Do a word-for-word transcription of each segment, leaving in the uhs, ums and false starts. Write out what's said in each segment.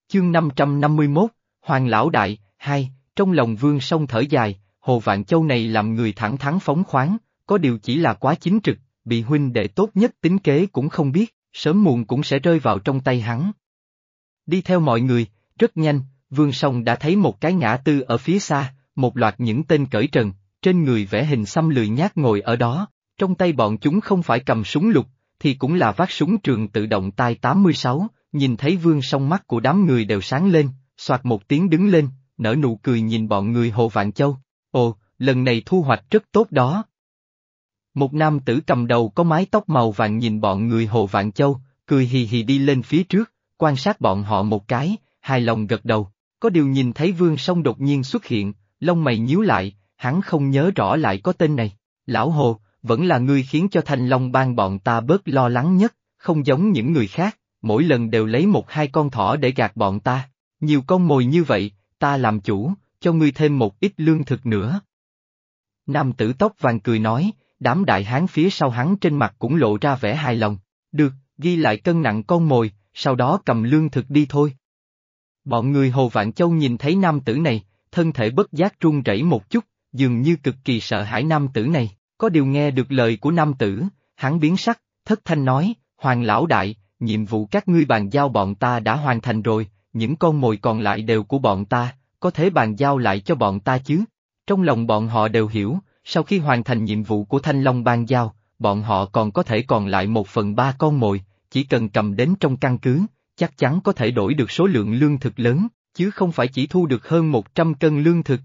Chương năm trăm năm mươi mốt, Hoàng Lão Đại, hai, trong lòng Vương Song thở dài, Hồ Vạn Châu này làm người thẳng thắn phóng khoáng, có điều chỉ là quá chính trực, bị huynh đệ tốt nhất tính kế cũng không biết, sớm muộn cũng sẽ rơi vào trong tay hắn. Đi theo mọi người, rất nhanh, Vương Song đã thấy một cái ngã tư ở phía xa, một loạt những tên cởi trần, trên người vẽ hình xăm lười nhác ngồi ở đó, trong tay bọn chúng không phải cầm súng lục, thì cũng là vác súng trường tự động tai tám mươi sáu, nhìn thấy Vương Song mắt của đám người đều sáng lên, soạt một tiếng đứng lên, nở nụ cười nhìn bọn người Hồ Vạn Châu, ồ, lần này thu hoạch rất tốt đó. Một nam tử cầm đầu có mái tóc màu vàng nhìn bọn người Hồ Vạn Châu, cười hì hì đi lên phía trước, quan sát bọn họ một cái, hài lòng gật đầu, có điều nhìn thấy Vương Song đột nhiên xuất hiện, lông mày nhíu lại, hắn không nhớ rõ lại có tên này, lão Hồ, vẫn là ngươi khiến cho Thanh Long Bang bọn ta bớt lo lắng nhất, không giống những người khác, mỗi lần đều lấy một hai con thỏ để gạt bọn ta, nhiều con mồi như vậy, ta làm chủ, cho ngươi thêm một ít lương thực nữa. Nam tử tóc vàng cười nói, đám đại hán phía sau hắn trên mặt cũng lộ ra vẻ hài lòng, được, ghi lại cân nặng con mồi, sau đó cầm lương thực đi thôi. Bọn người Hồ Vạn Châu nhìn thấy nam tử này, thân thể bất giác run rẩy một chút, dường như cực kỳ sợ hãi nam tử này, có điều nghe được lời của nam tử, hắn biến sắc, thất thanh nói, Hoàng Lão Đại, nhiệm vụ các ngươi bàn giao bọn ta đã hoàn thành rồi, những con mồi còn lại đều của bọn ta, có thể bàn giao lại cho bọn ta chứ? Trong lòng bọn họ đều hiểu, sau khi hoàn thành nhiệm vụ của Thanh Long ban giao, bọn họ còn có thể còn lại một phần ba con mồi, chỉ cần cầm đến trong căn cứ, chắc chắn có thể đổi được số lượng lương thực lớn, chứ không phải chỉ thu được hơn một trăm cân lương thực.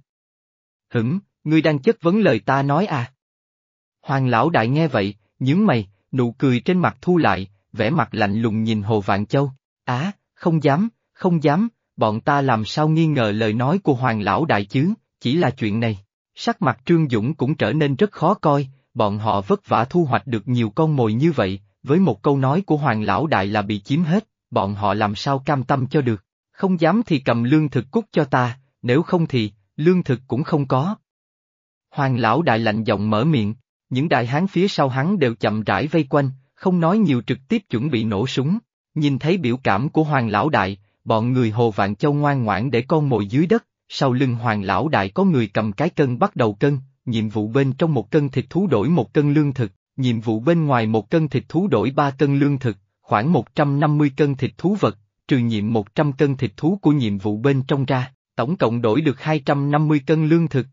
Hửng, ngươi đang chất vấn lời ta nói à? Hoàng Lão Đại nghe vậy, nhướng mày, nụ cười trên mặt thu lại, vẻ mặt lạnh lùng nhìn Hồ Vạn Châu, á, không dám, không dám, bọn ta làm sao nghi ngờ lời nói của Hoàng Lão Đại chứ, chỉ là chuyện này. Sắc mặt Trương Dũng cũng trở nên rất khó coi, bọn họ vất vả thu hoạch được nhiều con mồi như vậy, với một câu nói của Hoàng Lão Đại là bị chiếm hết, bọn họ làm sao cam tâm cho được, không dám thì cầm lương thực cút cho ta, nếu không thì, lương thực cũng không có. Hoàng Lão Đại lạnh giọng mở miệng, những đại hán phía sau hắn đều chậm rãi vây quanh, không nói nhiều trực tiếp chuẩn bị nổ súng, nhìn thấy biểu cảm của Hoàng Lão Đại, bọn người Hồ Vạn Châu ngoan ngoãn để con mồi dưới đất. Sau lưng Hoàng Lão Đại có người cầm cái cân bắt đầu cân, nhiệm vụ bên trong một cân thịt thú đổi một cân lương thực, nhiệm vụ bên ngoài một cân thịt thú đổi ba cân lương thực, khoảng một trăm năm mươi cân thịt thú vật, trừ nhiệm một trăm cân thịt thú của nhiệm vụ bên trong ra, tổng cộng đổi được hai trăm năm mươi cân lương thực.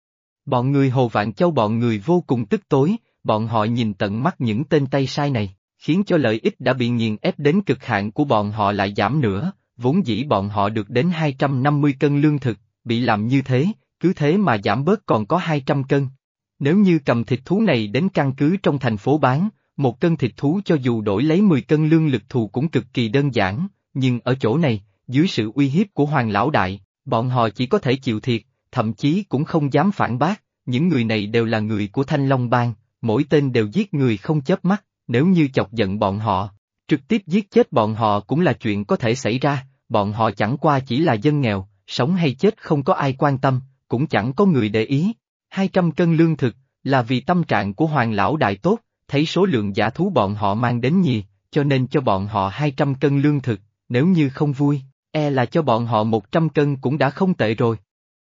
Bọn người Hồ Vạn Châu bọn người vô cùng tức tối, bọn họ nhìn tận mắt những tên tay sai này, khiến cho lợi ích đã bị nghiền ép đến cực hạn của bọn họ lại giảm nữa, vốn dĩ bọn họ được đến hai trăm năm mươi cân lương thực. Bị làm như thế, cứ thế mà giảm bớt còn có hai trăm cân. Nếu như cầm thịt thú này đến căn cứ trong thành phố bán, một cân thịt thú cho dù đổi lấy mười cân lương lực thù cũng cực kỳ đơn giản, nhưng ở chỗ này, dưới sự uy hiếp của Hoàng Lão Đại, bọn họ chỉ có thể chịu thiệt, thậm chí cũng không dám phản bác, những người này đều là người của Thanh Long Bang, mỗi tên đều giết người không chớp mắt, nếu như chọc giận bọn họ, trực tiếp giết chết bọn họ cũng là chuyện có thể xảy ra, bọn họ chẳng qua chỉ là dân nghèo. Sống hay chết không có ai quan tâm, cũng chẳng có người để ý. hai trăm cân lương thực, là vì tâm trạng của Hoàng Lão Đại tốt, thấy số lượng dã thú bọn họ mang đến nhiều, cho nên cho bọn họ hai trăm cân lương thực, nếu như không vui, e là cho bọn họ một trăm cân cũng đã không tệ rồi.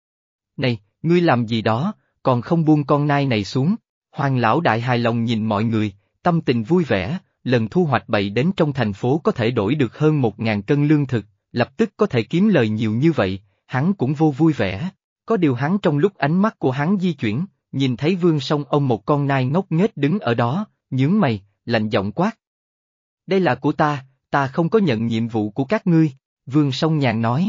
Này, ngươi làm gì đó, còn không buông con nai này xuống, Hoàng Lão Đại hài lòng nhìn mọi người, tâm tình vui vẻ, lần thu hoạch bậy đến trong thành phố có thể đổi được hơn một ngàn cân lương thực, lập tức có thể kiếm lời nhiều như vậy. Hắn cũng vô vui vẻ, có điều hắn trong lúc ánh mắt của hắn di chuyển, nhìn thấy Vương Song ông một con nai ngốc nghếch đứng ở đó, nhướng mày, lạnh giọng quát. Đây là của ta, ta không có nhận nhiệm vụ của các ngươi, Vương Song nhàn nói.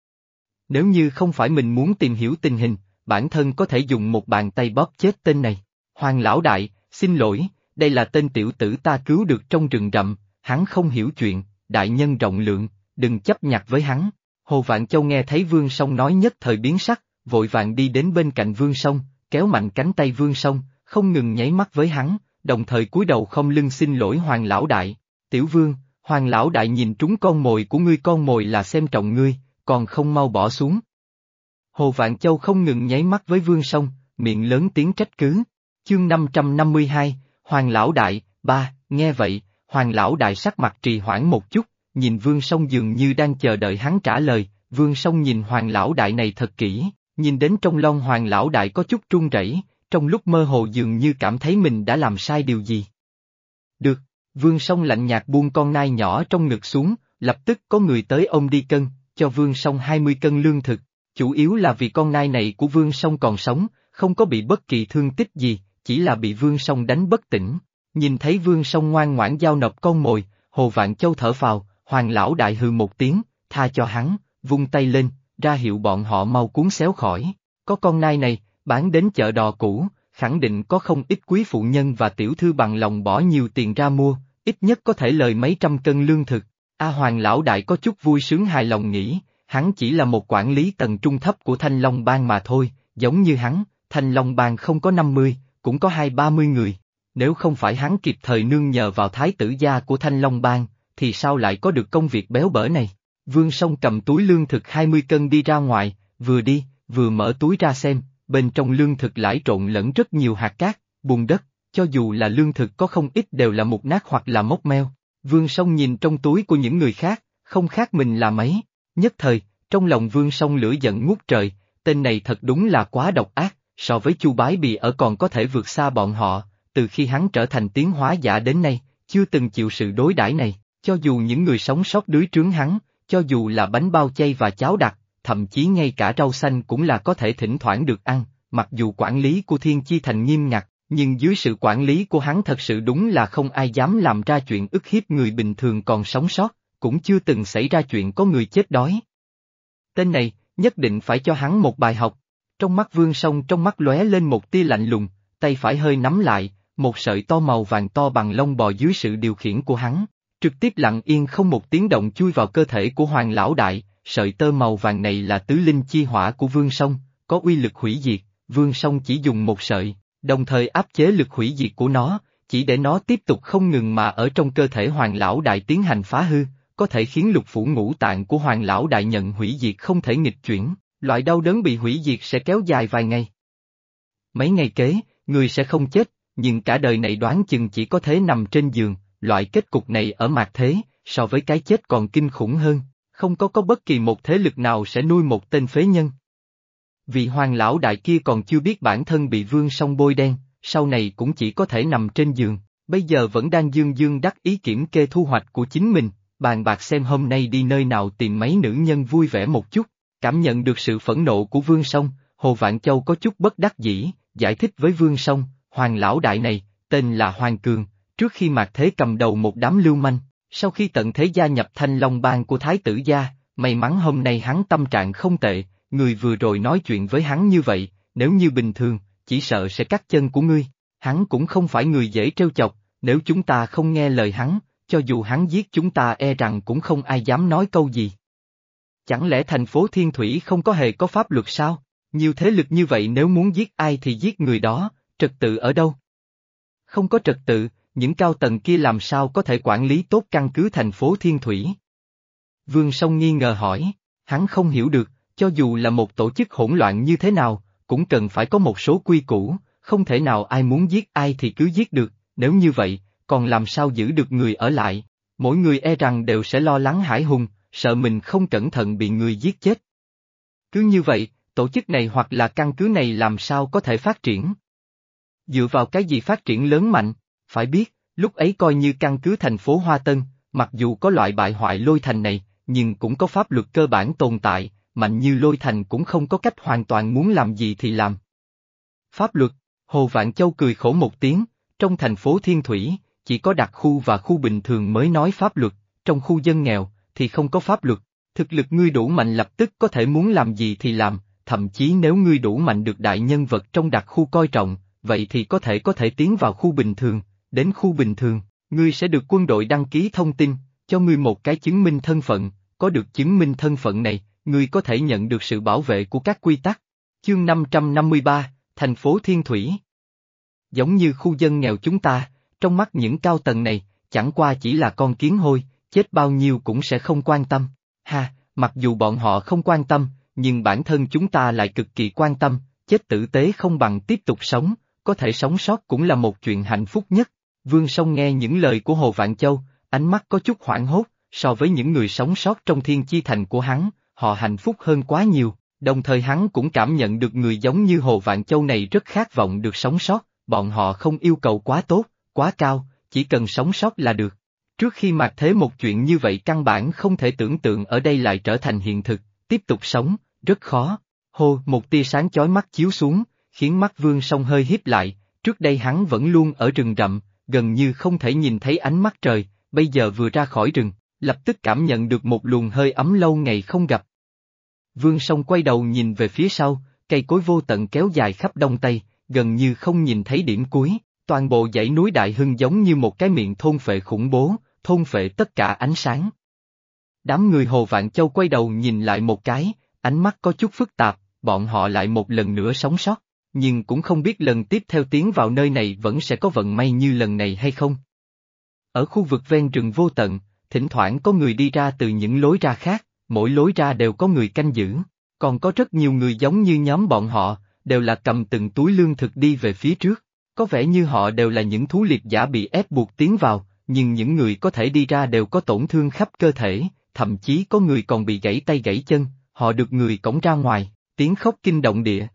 Nếu như không phải mình muốn tìm hiểu tình hình, bản thân có thể dùng một bàn tay bóp chết tên này. Hoàng Lão Đại, xin lỗi, đây là tên tiểu tử ta cứu được trong rừng rậm, hắn không hiểu chuyện, đại nhân rộng lượng, đừng chấp nhặt với hắn. Hồ Vạn Châu nghe thấy Vương Song nói nhất thời biến sắc, vội vàng đi đến bên cạnh Vương Song, kéo mạnh cánh tay Vương Song, không ngừng nháy mắt với hắn, đồng thời cúi đầu không lưng xin lỗi Hoàng Lão Đại. Tiểu Vương, Hoàng Lão Đại nhìn trúng con mồi của ngươi, con mồi là xem trọng ngươi, còn không mau bỏ xuống. Hồ Vạn Châu không ngừng nháy mắt với Vương Song, miệng lớn tiếng trách cứ. Chương năm trăm năm mươi hai, Hoàng Lão Đại, ba, nghe vậy, Hoàng Lão Đại sắc mặt trì hoãn một chút, nhìn Vương Song dường như đang chờ đợi hắn trả lời. Vương Song nhìn Hoàng lão đại này thật kỹ, nhìn đến trong lon Hoàng lão đại có chút run rẩy, trong lúc mơ hồ dường như cảm thấy mình đã làm sai điều gì. Được, Vương Song lạnh nhạt buông con nai nhỏ trong ngực xuống, lập tức có người tới ôm đi cân, cho Vương Song hai mươi cân lương thực, chủ yếu là vì con nai này của Vương Song còn sống, không có bị bất kỳ thương tích gì, chỉ là bị Vương Song đánh bất tỉnh. Nhìn thấy Vương Song ngoan ngoãn giao nộp con mồi, Hồ Vạn Châu thở phào, Hoàng lão đại hừ một tiếng, tha cho hắn, vung tay lên, ra hiệu bọn họ mau cuốn xéo khỏi. Có con nai này, bán đến chợ đò cũ, khẳng định có không ít quý phụ nhân và tiểu thư bằng lòng bỏ nhiều tiền ra mua, ít nhất có thể lời mấy trăm cân lương thực. A Hoàng lão đại có chút vui sướng hài lòng nghĩ, hắn chỉ là một quản lý tầng trung thấp của Thanh Long Bang mà thôi, giống như hắn, Thanh Long Bang không có năm mươi, cũng có hai ba mươi người. Nếu không phải hắn kịp thời nương nhờ vào thái tử gia của Thanh Long Bang, thì sao lại có được công việc béo bở này? Vương Song cầm túi lương thực hai mươi cân đi ra ngoài, vừa đi, vừa mở túi ra xem, bên trong lương thực lãi trộn lẫn rất nhiều hạt cát, bùn đất, cho dù là lương thực có không ít đều là mục nát hoặc là mốc meo. Vương Song nhìn trong túi của những người khác, không khác mình là mấy. Nhất thời, trong lòng Vương Song lửa giận ngút trời, tên này thật đúng là quá độc ác, so với Chu Bái Bì ở còn có thể vượt xa bọn họ, từ khi hắn trở thành tiến hóa giả đến nay, chưa từng chịu sự đối đãi này, cho dù những người sống sót dưới trướng hắn, cho dù là bánh bao chay và cháo đặc, thậm chí ngay cả rau xanh cũng là có thể thỉnh thoảng được ăn, mặc dù quản lý của Thiên Chi Thành nghiêm ngặt, nhưng dưới sự quản lý của hắn thật sự đúng là không ai dám làm ra chuyện ức hiếp người bình thường còn sống sót, cũng chưa từng xảy ra chuyện có người chết đói. Tên này, nhất định phải cho hắn một bài học. Trong mắt Vương Song trong mắt lóe lên một tia lạnh lùng, tay phải hơi nắm lại, một sợi to màu vàng to bằng lông bò dưới sự điều khiển của hắn, trực tiếp lặng yên không một tiếng động chui vào cơ thể của Hoàng lão đại. Sợi tơ màu vàng này là tứ linh chi hỏa của Vương Song, có uy lực hủy diệt. Vương Song chỉ dùng một sợi, đồng thời áp chế lực hủy diệt của nó, chỉ để nó tiếp tục không ngừng mà ở trong cơ thể Hoàng lão đại tiến hành phá hư, có thể khiến lục phủ ngũ tạng của Hoàng lão đại nhận hủy diệt không thể nghịch chuyển, loại đau đớn bị hủy diệt sẽ kéo dài vài ngày. Mấy ngày kế, người sẽ không chết, nhưng cả đời này đoán chừng chỉ có thể nằm trên giường, loại kết cục này ở mạt thế, so với cái chết còn kinh khủng hơn, không có có bất kỳ một thế lực nào sẽ nuôi một tên phế nhân. Vị Hoàng lão đại kia còn chưa biết bản thân bị Vương Song bôi đen, sau này cũng chỉ có thể nằm trên giường, bây giờ vẫn đang dương dương đắc ý kiểm kê thu hoạch của chính mình, bàn bạc xem hôm nay đi nơi nào tìm mấy nữ nhân vui vẻ một chút. Cảm nhận được sự phẫn nộ của Vương Song, Hồ Vạn Châu có chút bất đắc dĩ, giải thích với Vương Song, Hoàng lão đại này, tên là Hoàng Cường, trước khi mạt thế cầm đầu một đám lưu manh, sau khi tận thế gia nhập Thanh Long Bang của Thái tử gia, may mắn hôm nay hắn tâm trạng không tệ, người vừa rồi nói chuyện với hắn như vậy, nếu như bình thường, chỉ sợ sẽ cắt chân của ngươi, hắn cũng không phải người dễ trêu chọc, nếu chúng ta không nghe lời hắn, cho dù hắn giết chúng ta e rằng cũng không ai dám nói câu gì. Chẳng lẽ thành phố Thiên Thủy không có hề có pháp luật sao? Nhiều thế lực như vậy nếu muốn giết ai thì giết người đó, trật tự ở đâu? Không có trật tự, những cao tầng kia làm sao có thể quản lý tốt căn cứ thành phố Thiên Thủy? Vương Song nghi ngờ hỏi, hắn không hiểu được, cho dù là một tổ chức hỗn loạn như thế nào, cũng cần phải có một số quy củ, không thể nào ai muốn giết ai thì cứ giết được, nếu như vậy, còn làm sao giữ được người ở lại? Mỗi người e rằng đều sẽ lo lắng hãi hùng, sợ mình không cẩn thận bị người giết chết. Cứ như vậy, tổ chức này hoặc là căn cứ này làm sao có thể phát triển? Dựa vào cái gì phát triển lớn mạnh? Phải biết, lúc ấy coi như căn cứ thành phố Hoa Tân, mặc dù có loại bại hoại Lôi Thành này, nhưng cũng có pháp luật cơ bản tồn tại, mạnh như Lôi Thành cũng không có cách hoàn toàn muốn làm gì thì làm. Pháp luật, Hồ Vạn Châu cười khổ một tiếng, trong thành phố Thiên Thủy, chỉ có đặc khu và khu bình thường mới nói pháp luật, trong khu dân nghèo, thì không có pháp luật, thực lực ngươi đủ mạnh lập tức có thể muốn làm gì thì làm, thậm chí nếu ngươi đủ mạnh được đại nhân vật trong đặc khu coi trọng, vậy thì có thể có thể tiến vào khu bình thường, đến khu bình thường, ngươi sẽ được quân đội đăng ký thông tin, cho ngươi một cái chứng minh thân phận, có được chứng minh thân phận này, ngươi có thể nhận được sự bảo vệ của các quy tắc. Chương năm trăm năm mươi ba, thành phố Thiên Thủy. Giống như khu dân nghèo chúng ta, trong mắt những cao tầng này, chẳng qua chỉ là con kiến hôi, chết bao nhiêu cũng sẽ không quan tâm. Ha, mặc dù bọn họ không quan tâm, nhưng bản thân chúng ta lại cực kỳ quan tâm, chết tử tế không bằng tiếp tục sống, có thể sống sót cũng là một chuyện hạnh phúc nhất. Vương Song nghe những lời của Hồ Vạn Châu, ánh mắt có chút hoảng hốt, so với những người sống sót trong thiên chi thành của hắn, họ hạnh phúc hơn quá nhiều, đồng thời hắn cũng cảm nhận được người giống như Hồ Vạn Châu này rất khát vọng được sống sót, bọn họ không yêu cầu quá tốt, quá cao, chỉ cần sống sót là được. Trước khi mạt thế một chuyện như vậy căn bản không thể tưởng tượng ở đây lại trở thành hiện thực, tiếp tục sống, rất khó. Hô, một tia sáng chói mắt chiếu xuống, khiến mắt Vương Song hơi híp lại, trước đây hắn vẫn luôn ở rừng rậm, gần như không thể nhìn thấy ánh mắt trời, bây giờ vừa ra khỏi rừng, lập tức cảm nhận được một luồng hơi ấm lâu ngày không gặp. Vương Song quay đầu nhìn về phía sau, cây cối vô tận kéo dài khắp đông tây, gần như không nhìn thấy điểm cuối, toàn bộ dãy núi Đại Hưng giống như một cái miệng thôn phệ khủng bố, thôn phệ tất cả ánh sáng. Đám người Hồ Vạn Châu quay đầu nhìn lại một cái, ánh mắt có chút phức tạp, bọn họ lại một lần nữa sống sót, nhưng cũng không biết lần tiếp theo tiến vào nơi này vẫn sẽ có vận may như lần này hay không. Ở khu vực ven rừng vô tận, thỉnh thoảng có người đi ra từ những lối ra khác, mỗi lối ra đều có người canh giữ, còn có rất nhiều người giống như nhóm bọn họ, đều là cầm từng túi lương thực đi về phía trước, có vẻ như họ đều là những thú liệt giả bị ép buộc tiến vào, nhưng những người có thể đi ra đều có tổn thương khắp cơ thể, thậm chí có người còn bị gãy tay gãy chân, họ được người cõng ra ngoài, tiếng khóc kinh động địa.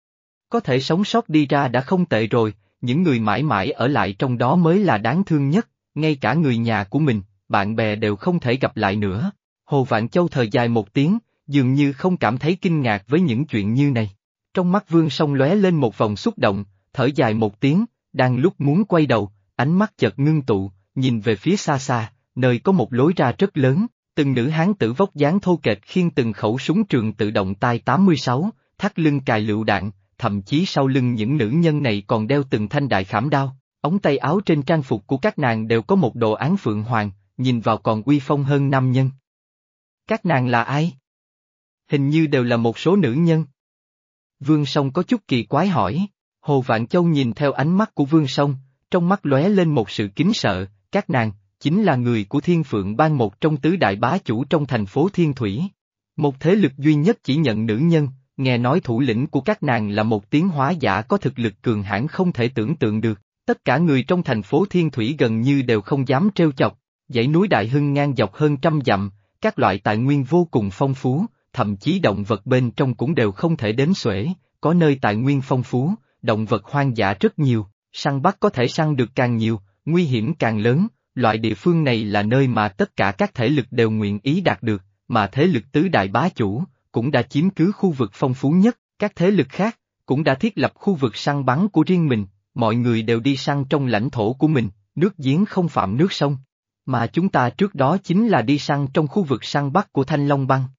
Có thể sống sót đi ra đã không tệ rồi, những người mãi mãi ở lại trong đó mới là đáng thương nhất, ngay cả người nhà của mình, bạn bè đều không thể gặp lại nữa. Hồ Vạn Châu thở dài một tiếng, dường như không cảm thấy kinh ngạc với những chuyện như này. Trong mắt Vương Song lóe lên một vòng xúc động, thở dài một tiếng, đang lúc muốn quay đầu, ánh mắt chợt ngưng tụ, nhìn về phía xa xa, nơi có một lối ra rất lớn, từng nữ hán tử vóc dáng thô kệch khiêng từng khẩu súng trường tự động tai tám mươi sáu, thắt lưng cài lựu đạn, thậm chí sau lưng những nữ nhân này còn đeo từng thanh đại khảm đao, ống tay áo trên trang phục của các nàng đều có một đồ án phượng hoàng, nhìn vào còn uy phong hơn nam nhân. Các nàng là ai? Hình như đều là một số nữ nhân. Vương Song có chút kỳ quái hỏi, Hồ Vạn Châu nhìn theo ánh mắt của Vương Song, trong mắt lóe lên một sự kính sợ, các nàng, chính là người của Thiên Phượng Bang, một trong tứ đại bá chủ trong thành phố Thiên Thủy. Một thế lực duy nhất chỉ nhận nữ nhân, nghe nói thủ lĩnh của các nàng là một tiến hóa giả có thực lực cường hãn không thể tưởng tượng được, tất cả người trong thành phố Thiên Thủy gần như đều không dám trêu chọc, dãy núi Đại Hưng ngang dọc hơn trăm dặm, các loại tài nguyên vô cùng phong phú, thậm chí động vật bên trong cũng đều không thể đếm xuể, có nơi tài nguyên phong phú, động vật hoang dã rất nhiều, săn bắt có thể săn được càng nhiều, nguy hiểm càng lớn, loại địa phương này là nơi mà tất cả các thể lực đều nguyện ý đạt được, mà thế lực tứ đại bá chủ, cũng đã chiếm cứ khu vực phong phú nhất, các thế lực khác, cũng đã thiết lập khu vực săn bắn của riêng mình, mọi người đều đi săn trong lãnh thổ của mình, nước giếng không phạm nước sông. Mà chúng ta trước đó chính là đi săn trong khu vực săn bắt của Thanh Long Bang.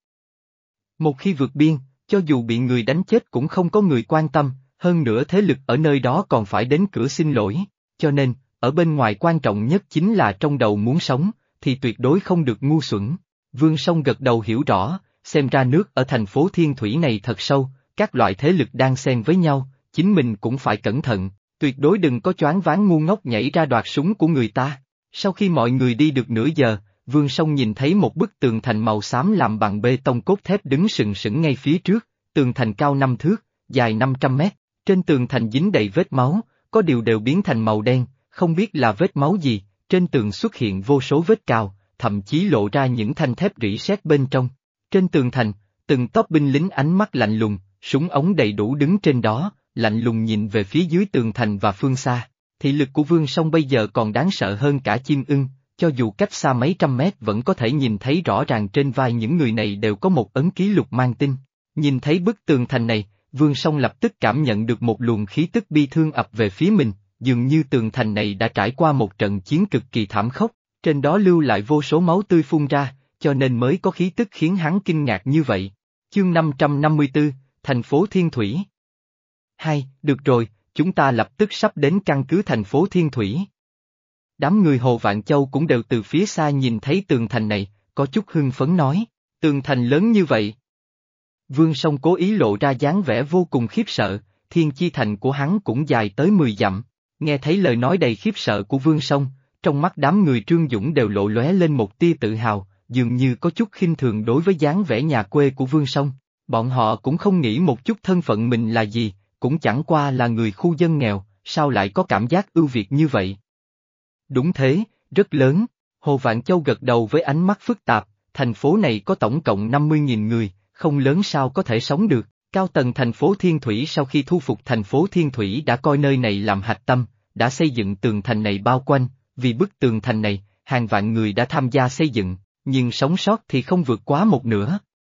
Một khi vượt biên, cho dù bị người đánh chết cũng không có người quan tâm, hơn nữa thế lực ở nơi đó còn phải đến cửa xin lỗi, cho nên, ở bên ngoài quan trọng nhất chính là trong đầu muốn sống, thì tuyệt đối không được ngu xuẩn. Vương Song gật đầu hiểu rõ, xem ra nước ở thành phố Thiên Thủy này thật sâu, các loại thế lực đang xen với nhau, chính mình cũng phải cẩn thận, tuyệt đối đừng có choáng váng ngu ngốc nhảy ra đoạt súng của người ta. Sau khi mọi người đi được nửa giờ, Vương Song nhìn thấy một bức tường thành màu xám làm bằng bê tông cốt thép đứng sừng sững ngay phía trước, tường thành cao năm thước, dài năm trăm mét, trên tường thành dính đầy vết máu, có điều đều biến thành màu đen, không biết là vết máu gì, trên tường xuất hiện vô số vết cào, thậm chí lộ ra những thanh thép rỉ sét bên trong. Trên tường thành, từng tốp binh lính ánh mắt lạnh lùng, súng ống đầy đủ đứng trên đó, lạnh lùng nhìn về phía dưới tường thành và phương xa. Thị lực của Vương Song bây giờ còn đáng sợ hơn cả chim ưng, cho dù cách xa mấy trăm mét vẫn có thể nhìn thấy rõ ràng trên vai những người này đều có một ấn ký lục mang tinh. Nhìn thấy bức tường thành này, Vương Song lập tức cảm nhận được một luồng khí tức bi thương ập về phía mình, dường như tường thành này đã trải qua một trận chiến cực kỳ thảm khốc, trên đó lưu lại vô số máu tươi phun ra, cho nên mới có khí tức khiến hắn kinh ngạc như vậy. Chương năm trăm năm mươi tư, thành phố Thiên Thủy. Hai, được rồi, chúng ta lập tức sắp đến căn cứ thành phố Thiên Thủy. Đám người Hồ Vạn Châu cũng đều từ phía xa nhìn thấy tường thành này, có chút hưng phấn nói, tường thành lớn như vậy. Vương Song cố ý lộ ra dáng vẻ vô cùng khiếp sợ, thiên chi thành của hắn cũng dài tới mười dặm, nghe thấy lời nói đầy khiếp sợ của Vương Song, trong mắt đám người Trương Dũng đều lộ lóe lên một tia tự hào, dường như có chút khinh thường đối với dáng vẻ nhà quê của Vương Song, bọn họ cũng không nghĩ một chút thân phận mình là gì, cũng chẳng qua là người khu dân nghèo, sao lại có cảm giác ưu việt như vậy. Đúng thế, rất lớn, Hồ Vạn Châu gật đầu với ánh mắt phức tạp, thành phố này có tổng cộng năm mươi nghìn người, không lớn sao có thể sống được. Cao tầng thành phố Thiên Thủy sau khi thu phục thành phố Thiên Thủy đã coi nơi này làm hạch tâm, đã xây dựng tường thành này bao quanh, vì bức tường thành này, hàng vạn người đã tham gia xây dựng, nhưng sống sót thì không vượt quá một nửa.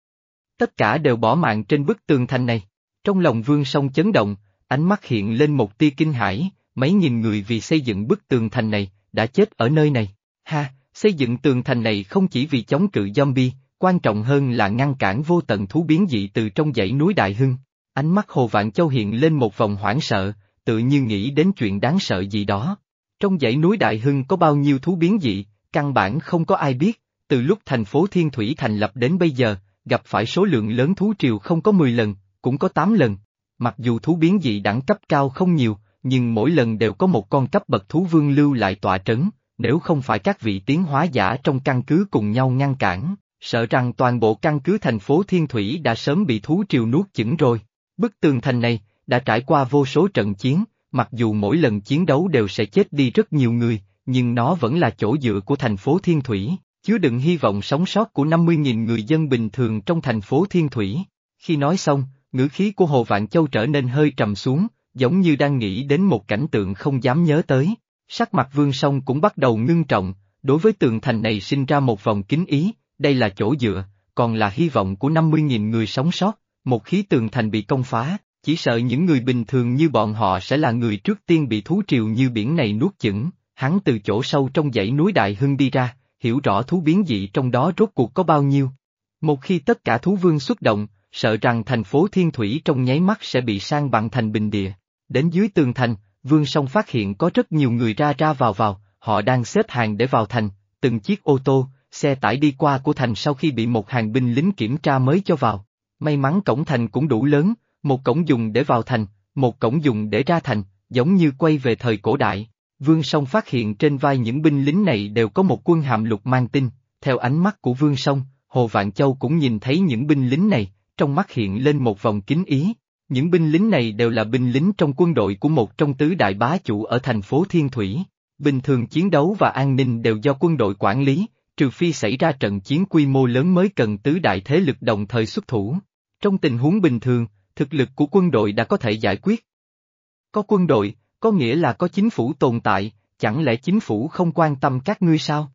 Tất cả đều bỏ mạng trên bức tường thành này. Trong lòng Vương Song chấn động, ánh mắt hiện lên một tia kinh hãi, mấy nghìn người vì xây dựng bức tường thành này, đã chết ở nơi này. Ha, xây dựng tường thành này không chỉ vì chống cự zombie, quan trọng hơn là ngăn cản vô tận thú biến dị từ trong dãy núi Đại Hưng. Ánh mắt Hồ Vạn Châu hiện lên một vòng hoảng sợ, tự như nghĩ đến chuyện đáng sợ gì đó. Trong dãy núi Đại Hưng có bao nhiêu thú biến dị, căn bản không có ai biết, từ lúc thành phố Thiên Thủy thành lập đến bây giờ, gặp phải số lượng lớn thú triều không có mười lần, cũng có tám lần. Mặc dù thú biến dị đẳng cấp cao không nhiều, nhưng mỗi lần đều có một con cấp bậc thú vương lưu lại tọa trấn, nếu không phải các vị tiến hóa giả trong căn cứ cùng nhau ngăn cản, sợ rằng toàn bộ căn cứ thành phố Thiên Thủy đã sớm bị thú triều nuốt chửng rồi. Bức tường thành này, đã trải qua vô số trận chiến, mặc dù mỗi lần chiến đấu đều sẽ chết đi rất nhiều người, nhưng nó vẫn là chỗ dựa của thành phố Thiên Thủy, chứa đựng hy vọng sống sót của năm mươi nghìn người dân bình thường trong thành phố Thiên Thủy. Khi nói xong, ngữ khí của Hồ Vạn Châu trở nên hơi trầm xuống, giống như đang nghĩ đến một cảnh tượng không dám nhớ tới. Sắc mặt Vương Song cũng bắt đầu ngưng trọng, đối với tường thành này sinh ra một vòng kính ý, đây là chỗ dựa, còn là hy vọng của năm mươi nghìn người sống sót, một khi tường thành bị công phá, chỉ sợ những người bình thường như bọn họ sẽ là người trước tiên bị thú triều như biển này nuốt chửng. Hắn từ chỗ sâu trong dãy núi Đại Hưng đi ra, hiểu rõ thú biến dị trong đó rốt cuộc có bao nhiêu. Một khi tất cả thú vương xuất động, sợ rằng thành phố Thiên Thủy trong nháy mắt sẽ bị san bằng thành bình địa. Đến dưới tường thành, Vương Song phát hiện có rất nhiều người ra ra vào vào, họ đang xếp hàng để vào thành, từng chiếc ô tô, xe tải đi qua của thành sau khi bị một hàng binh lính kiểm tra mới cho vào. May mắn cổng thành cũng đủ lớn, một cổng dùng để vào thành, một cổng dùng để ra thành, giống như quay về thời cổ đại. Vương Song phát hiện trên vai những binh lính này đều có một quân hàm lục mang tin, theo ánh mắt của Vương Song, Hồ Vạn Châu cũng nhìn thấy những binh lính này, trong mắt hiện lên một vòng kính ý. Những binh lính này đều là binh lính trong quân đội của một trong tứ đại bá chủ ở thành phố Thiên Thủy. Bình thường chiến đấu và an ninh đều do quân đội quản lý, trừ phi xảy ra trận chiến quy mô lớn mới cần tứ đại thế lực đồng thời xuất thủ. Trong tình huống bình thường, thực lực của quân đội đã có thể giải quyết. Có quân đội, có nghĩa là có chính phủ tồn tại, chẳng lẽ chính phủ không quan tâm các ngươi sao?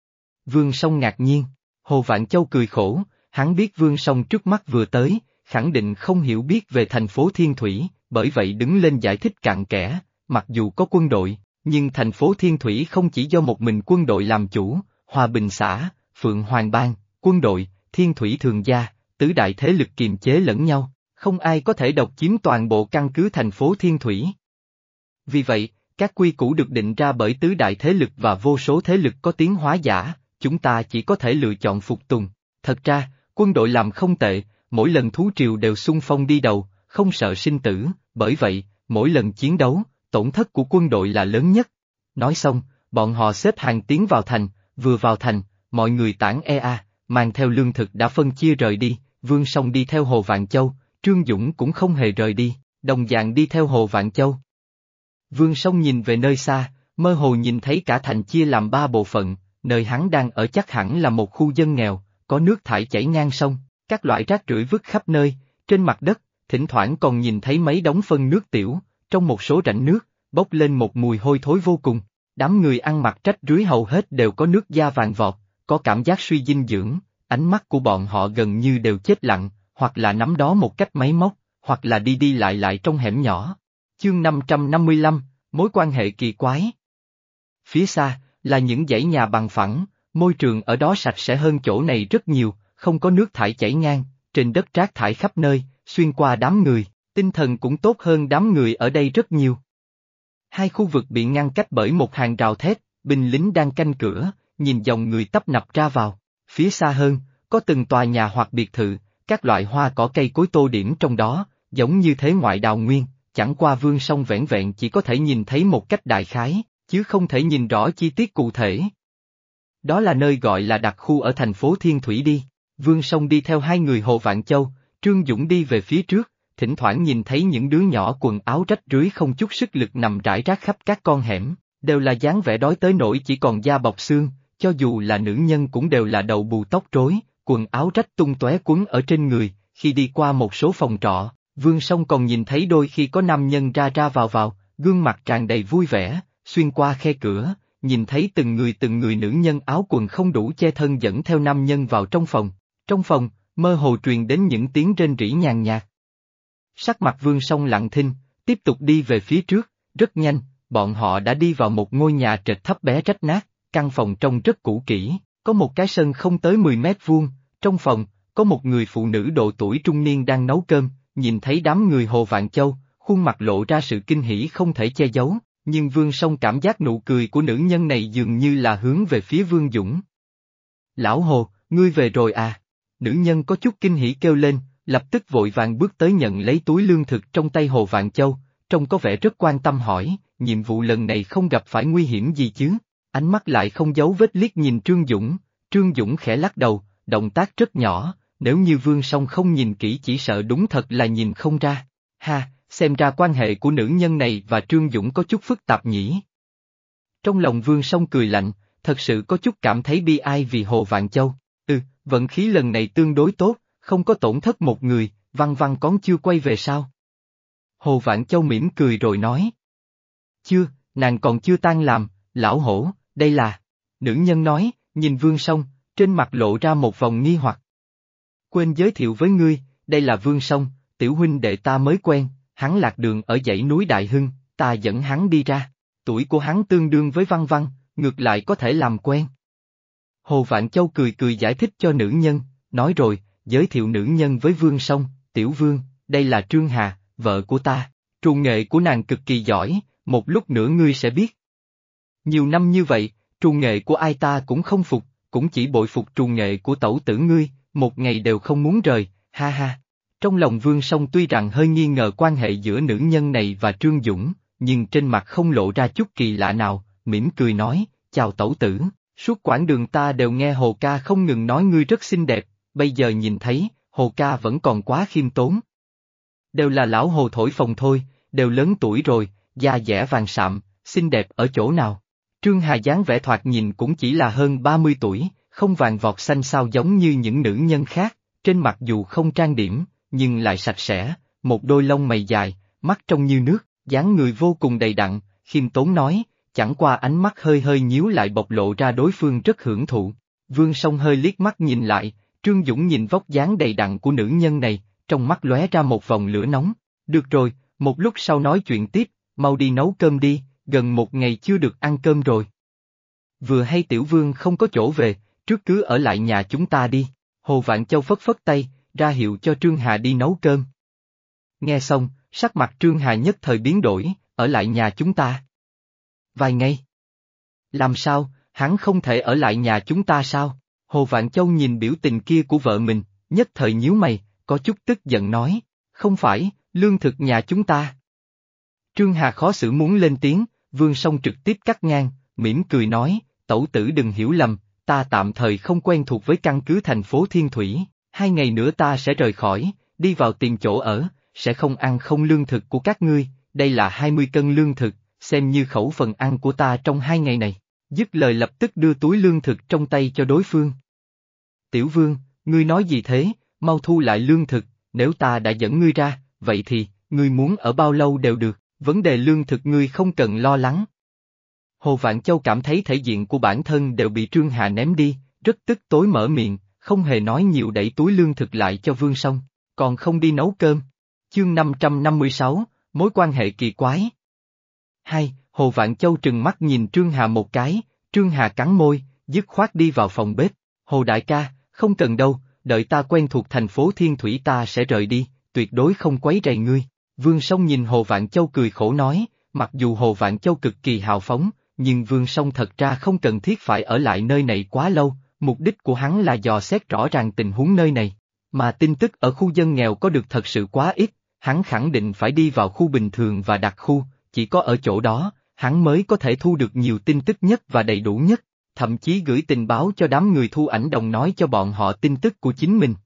Vương Song ngạc nhiên, Hồ Vạn Châu cười khổ, hắn biết Vương Song trước mắt vừa tới, khẳng định không hiểu biết về thành phố Thiên Thủy, bởi vậy đứng lên giải thích cặn kẽ, mặc dù có quân đội, nhưng thành phố Thiên Thủy không chỉ do một mình quân đội làm chủ, Hòa Bình xã, Phượng Hoàng bang, quân đội, Thiên Thủy thường gia, tứ đại thế lực kiềm chế lẫn nhau, không ai có thể độc chiếm toàn bộ căn cứ thành phố Thiên Thủy. Vì vậy, các quy củ được định ra bởi tứ đại thế lực và vô số thế lực có tiến hóa giả, chúng ta chỉ có thể lựa chọn phục tùng. Thật ra, quân đội làm không tệ, mỗi lần thú triều đều xung phong đi đầu, không sợ sinh tử, bởi vậy, mỗi lần chiến đấu, tổn thất của quân đội là lớn nhất. Nói xong, bọn họ xếp hàng tiến vào thành, vừa vào thành, mọi người tản e a, mang theo lương thực đã phân chia rời đi, Vương Song đi theo Hồ Vạn Châu, Trương Dũng cũng không hề rời đi, đồng dạng đi theo Hồ Vạn Châu. Vương Song nhìn về nơi xa, mơ hồ nhìn thấy cả thành chia làm ba bộ phận, nơi hắn đang ở chắc hẳn là một khu dân nghèo, có nước thải chảy ngang sông, các loại rác rưởi vứt khắp nơi, trên mặt đất, thỉnh thoảng còn nhìn thấy mấy đống phân nước tiểu, trong một số rãnh nước, bốc lên một mùi hôi thối vô cùng. Đám người ăn mặc rách rưới hầu hết đều có nước da vàng vọt, có cảm giác suy dinh dưỡng, ánh mắt của bọn họ gần như đều chết lặng, hoặc là nắm đó một cách máy móc, hoặc là đi đi lại lại trong hẻm nhỏ. Chương năm trăm năm mươi lăm, mối quan hệ kỳ quái. Phía xa, là những dãy nhà bằng phẳng, môi trường ở đó sạch sẽ hơn chỗ này rất nhiều, không có nước thải chảy ngang, trên đất rác thải khắp nơi, xuyên qua đám người, tinh thần cũng tốt hơn đám người ở đây rất nhiều. Hai khu vực bị ngăn cách bởi một hàng rào thép, binh lính đang canh cửa, nhìn dòng người tấp nập ra vào. Phía xa hơn, có từng tòa nhà hoặc biệt thự, các loại hoa cỏ cây cối tô điểm trong đó, giống như thế ngoại đào nguyên, chẳng qua Vương Song vẻn vẹn chỉ có thể nhìn thấy một cách đại khái, chứ không thể nhìn rõ chi tiết cụ thể. Đó là nơi gọi là đặc khu ở thành phố Thiên Thủy đi. Vương Song đi theo hai người Hồ Vạn Châu, Trương Dũng đi về phía trước, thỉnh thoảng nhìn thấy những đứa nhỏ quần áo rách rưới không chút sức lực nằm rải rác khắp các con hẻm, đều là dáng vẻ đói tới nỗi chỉ còn da bọc xương, cho dù là nữ nhân cũng đều là đầu bù tóc rối, quần áo rách tung tóe quấn ở trên người, khi đi qua một số phòng trọ, Vương Song còn nhìn thấy đôi khi có nam nhân ra ra vào vào, gương mặt tràn đầy vui vẻ, xuyên qua khe cửa, nhìn thấy từng người từng người nữ nhân áo quần không đủ che thân dẫn theo nam nhân vào trong phòng. Trong phòng, mơ hồ truyền đến những tiếng rên rỉ nhàn nhạt. Sắc mặt Vương Song lặng thinh, tiếp tục đi về phía trước, rất nhanh, bọn họ đã đi vào một ngôi nhà trệt thấp bé rách nát, căn phòng trông rất cũ kỹ, có một cái sân không tới mười mét vuông, trong phòng, có một người phụ nữ độ tuổi trung niên đang nấu cơm, nhìn thấy đám người Hồ Vạn Châu, khuôn mặt lộ ra sự kinh hỉ không thể che giấu, nhưng Vương Song cảm giác nụ cười của nữ nhân này dường như là hướng về phía Vương Dũng. Lão Hồ, ngươi về rồi à? Nữ nhân có chút kinh hỉ kêu lên, lập tức vội vàng bước tới nhận lấy túi lương thực trong tay Hồ Vạn Châu, trông có vẻ rất quan tâm hỏi, nhiệm vụ lần này không gặp phải nguy hiểm gì chứ? Ánh mắt lại không giấu vết liếc nhìn Trương Dũng, Trương Dũng khẽ lắc đầu, động tác rất nhỏ, nếu như Vương Song không nhìn kỹ chỉ sợ đúng thật là nhìn không ra. Ha, xem ra quan hệ của nữ nhân này và Trương Dũng có chút phức tạp nhỉ. Trong lòng Vương Song cười lạnh, thật sự có chút cảm thấy bi ai vì Hồ Vạn Châu. Ừ, vận khí lần này tương đối tốt, không có tổn thất một người, Văn Văn còn chưa quay về sao? Hồ Vạn Châu mỉm cười rồi nói. Chưa, nàng còn chưa tan làm, lão hổ, đây là... Nữ nhân nói, nhìn Vương Song, trên mặt lộ ra một vòng nghi hoặc. Quên giới thiệu với ngươi, đây là Vương Song, tiểu huynh đệ ta mới quen, hắn lạc đường ở dãy núi Đại Hưng, ta dẫn hắn đi ra. Tuổi của hắn tương đương với Văn Văn, ngược lại có thể làm quen. Hồ Vạn Châu cười cười giải thích cho nữ nhân, nói rồi, giới thiệu nữ nhân với Vương Song, tiểu vương, đây là Trương Hà, vợ của ta, trù nghệ của nàng cực kỳ giỏi, một lúc nữa ngươi sẽ biết. Nhiều năm như vậy, trù nghệ của ai ta cũng không phục, cũng chỉ bội phục trù nghệ của tẩu tử ngươi, một ngày đều không muốn rời, ha ha. Trong lòng Vương Song tuy rằng hơi nghi ngờ quan hệ giữa nữ nhân này và Trương Dũng, nhưng trên mặt không lộ ra chút kỳ lạ nào, mỉm cười nói, chào tẩu tử, suốt quãng đường ta đều nghe Hồ ca không ngừng nói ngươi rất xinh đẹp, bây giờ nhìn thấy, Hồ ca vẫn còn quá khiêm tốn. Đều là lão Hồ thổi phồng thôi, đều lớn tuổi rồi, da dẻ vàng sạm, xinh đẹp ở chỗ nào. Trương Hà dáng vẻ thoạt nhìn cũng chỉ là hơn ba mươi tuổi, không vàng vọt xanh xao giống như những nữ nhân khác, trên mặt dù không trang điểm, nhưng lại sạch sẽ, một đôi lông mày dài, mắt trông như nước, dáng người vô cùng đầy đặn, khiêm tốn nói, chẳng qua ánh mắt hơi hơi nhíu lại bộc lộ ra đối phương rất hưởng thụ. Vương Song hơi liếc mắt nhìn lại, Trương Dũng nhìn vóc dáng đầy đặn của nữ nhân này, trong mắt lóe ra một vòng lửa nóng. Được rồi, một lúc sau nói chuyện tiếp, mau đi nấu cơm đi, gần một ngày chưa được ăn cơm rồi. Vừa hay tiểu vương không có chỗ về, trước cứ ở lại nhà chúng ta đi. Hồ Vạn Châu phất phất tay, ra hiệu cho Trương Hà đi nấu cơm. Nghe xong, sắc mặt Trương Hà nhất thời biến đổi, ở lại nhà chúng ta. Vài ngày. Làm sao, hắn không thể ở lại nhà chúng ta sao? Hồ Vạn Châu nhìn biểu tình kia của vợ mình, nhất thời nhíu mày, có chút tức giận nói, không phải, lương thực nhà chúng ta. Trương Hà khó xử muốn lên tiếng, Vương Song trực tiếp cắt ngang, mỉm cười nói, tẩu tử đừng hiểu lầm, ta tạm thời không quen thuộc với căn cứ thành phố Thiên Thủy, hai ngày nữa ta sẽ rời khỏi, đi vào tìm chỗ ở, sẽ không ăn không lương thực của các ngươi, đây là hai mươi cân lương thực, xem như khẩu phần ăn của ta trong hai ngày này. Dứt lời lập tức đưa túi lương thực trong tay cho đối phương. Tiểu vương, ngươi nói gì thế, mau thu lại lương thực, nếu ta đã dẫn ngươi ra, vậy thì, ngươi muốn ở bao lâu đều được, vấn đề lương thực ngươi không cần lo lắng. Hồ Vạn Châu cảm thấy thể diện của bản thân đều bị Trương Hà ném đi, rất tức tối mở miệng, không hề nói nhiều đẩy túi lương thực lại cho Vương Song, còn không đi nấu cơm. Chương năm trăm năm mươi sáu, mối quan hệ kỳ quái. Hai, Hồ Vạn Châu trừng mắt nhìn Trương Hà một cái, Trương Hà cắn môi, dứt khoát đi vào phòng bếp, Hồ đại ca, không cần đâu, đợi ta quen thuộc thành phố Thiên Thủy ta sẽ rời đi, tuyệt đối không quấy rầy ngươi. Vương Song nhìn Hồ Vạn Châu cười khổ nói, mặc dù Hồ Vạn Châu cực kỳ hào phóng, nhưng Vương Song thật ra không cần thiết phải ở lại nơi này quá lâu, mục đích của hắn là dò xét rõ ràng tình huống nơi này, mà tin tức ở khu dân nghèo có được thật sự quá ít, hắn khẳng định phải đi vào khu bình thường và đặc khu, chỉ có ở chỗ đó, hắn mới có thể thu được nhiều tin tức nhất và đầy đủ nhất, thậm chí gửi tình báo cho đám người thu ảnh đồng nói cho bọn họ tin tức của chính mình.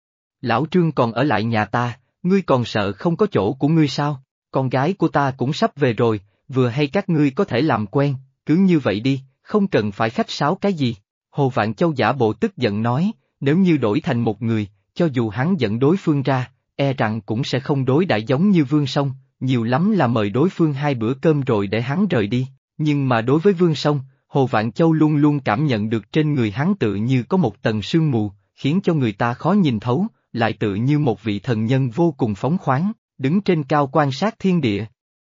Lão Trương còn ở lại nhà ta, ngươi còn sợ không có chỗ của ngươi sao? Con gái của ta cũng sắp về rồi, vừa hay các ngươi có thể làm quen, cứ như vậy đi, không cần phải khách sáo cái gì. Hồ Vạn Châu giả bộ tức giận nói, nếu như đổi thành một người, cho dù hắn dẫn đối phương ra, e rằng cũng sẽ không đối đãi giống như Vương Song, nhiều lắm là mời đối phương hai bữa cơm rồi để hắn rời đi. Nhưng mà đối với Vương Song, Hồ Vạn Châu luôn luôn cảm nhận được trên người hắn tự như có một tầng sương mù, khiến cho người ta khó nhìn thấu, lại tự như một vị thần nhân vô cùng phóng khoáng, đứng trên cao quan sát thiên địa.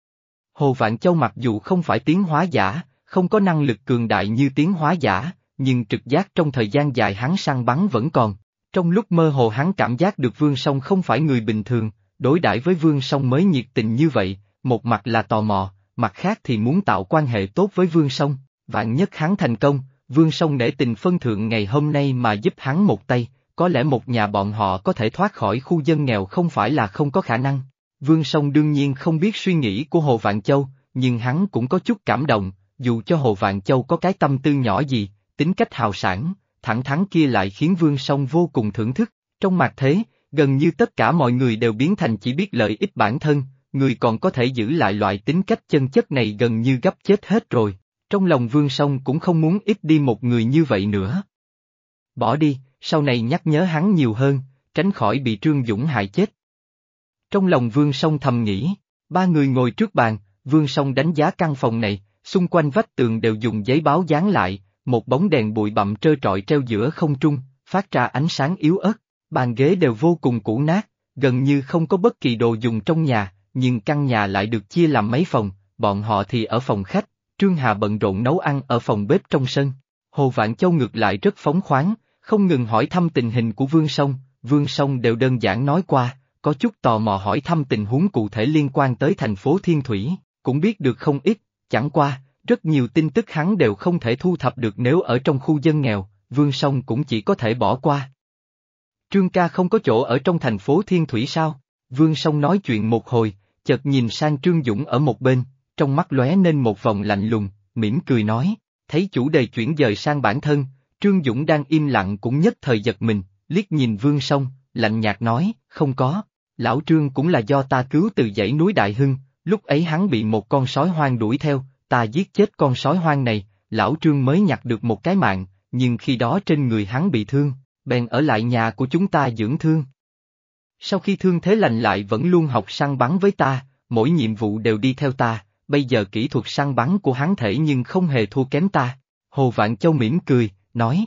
Hồ Vạn Châu mặc dù không phải tiến hóa giả, không có năng lực cường đại như tiến hóa giả, nhưng trực giác trong thời gian dài hắn săn bắn vẫn còn. Trong lúc mơ hồ hắn cảm giác được Vương Song không phải người bình thường, đối đãi với Vương Song mới nhiệt tình như vậy, một mặt là tò mò, mặt khác thì muốn tạo quan hệ tốt với Vương Song. Vạn nhất hắn thành công, Vương Song nể tình phân thượng ngày hôm nay mà giúp hắn một tay, có lẽ một nhà bọn họ có thể thoát khỏi khu dân nghèo không phải là không có khả năng. Vương Song đương nhiên không biết suy nghĩ của Hồ Vạn Châu, nhưng hắn cũng có chút cảm động, dù cho Hồ Vạn Châu có cái tâm tư nhỏ gì, tính cách hào sảng, thẳng thắn kia lại khiến Vương Song vô cùng thưởng thức. Trong mặt thế, gần như tất cả mọi người đều biến thành chỉ biết lợi ích bản thân, người còn có thể giữ lại loại tính cách chân chất này gần như gấp chết hết rồi. Trong lòng Vương Song cũng không muốn ít đi một người như vậy nữa. Bỏ đi, sau này nhắc nhớ hắn nhiều hơn, tránh khỏi bị Trương Dũng hại chết. Trong lòng Vương Song thầm nghĩ, ba người ngồi trước bàn, Vương Song đánh giá căn phòng này, xung quanh vách tường đều dùng giấy báo dán lại, một bóng đèn bụi bặm trơ trọi treo giữa không trung, phát ra ánh sáng yếu ớt, bàn ghế đều vô cùng cũ nát, gần như không có bất kỳ đồ dùng trong nhà, nhưng căn nhà lại được chia làm mấy phòng, bọn họ thì ở phòng khách, Trương Hà bận rộn nấu ăn ở phòng bếp trong sân. Hồ Vạn Châu ngược lại rất phóng khoáng, không ngừng hỏi thăm tình hình của Vương Song, Vương Song đều đơn giản nói qua, có chút tò mò hỏi thăm tình huống cụ thể liên quan tới thành phố Thiên Thủy, cũng biết được không ít, chẳng qua, rất nhiều tin tức hắn đều không thể thu thập được nếu ở trong khu dân nghèo, Vương Song cũng chỉ có thể bỏ qua. Trương ca không có chỗ ở trong thành phố Thiên Thủy sao? Vương Song nói chuyện một hồi, chợt nhìn sang Trương Dũng ở một bên, trong mắt lóe lên một vòng lạnh lùng, mỉm cười nói, thấy chủ đề chuyển dời sang bản thân, Trương Dũng đang im lặng cũng nhất thời giật mình, liếc nhìn Vương Song, lạnh nhạt nói, không có, lão Trương cũng là do ta cứu từ dãy núi Đại Hưng, lúc ấy hắn bị một con sói hoang đuổi theo, ta giết chết con sói hoang này, lão Trương mới nhặt được một cái mạng, nhưng khi đó trên người hắn bị thương, bèn ở lại nhà của chúng ta dưỡng thương. Sau khi thương thế lành lại vẫn luôn học săn bắn với ta, mỗi nhiệm vụ đều đi theo ta, bây giờ kỹ thuật săn bắn của hắn thể nhưng không hề thua kém ta. Hồ Vạn Châu mỉm cười, nói.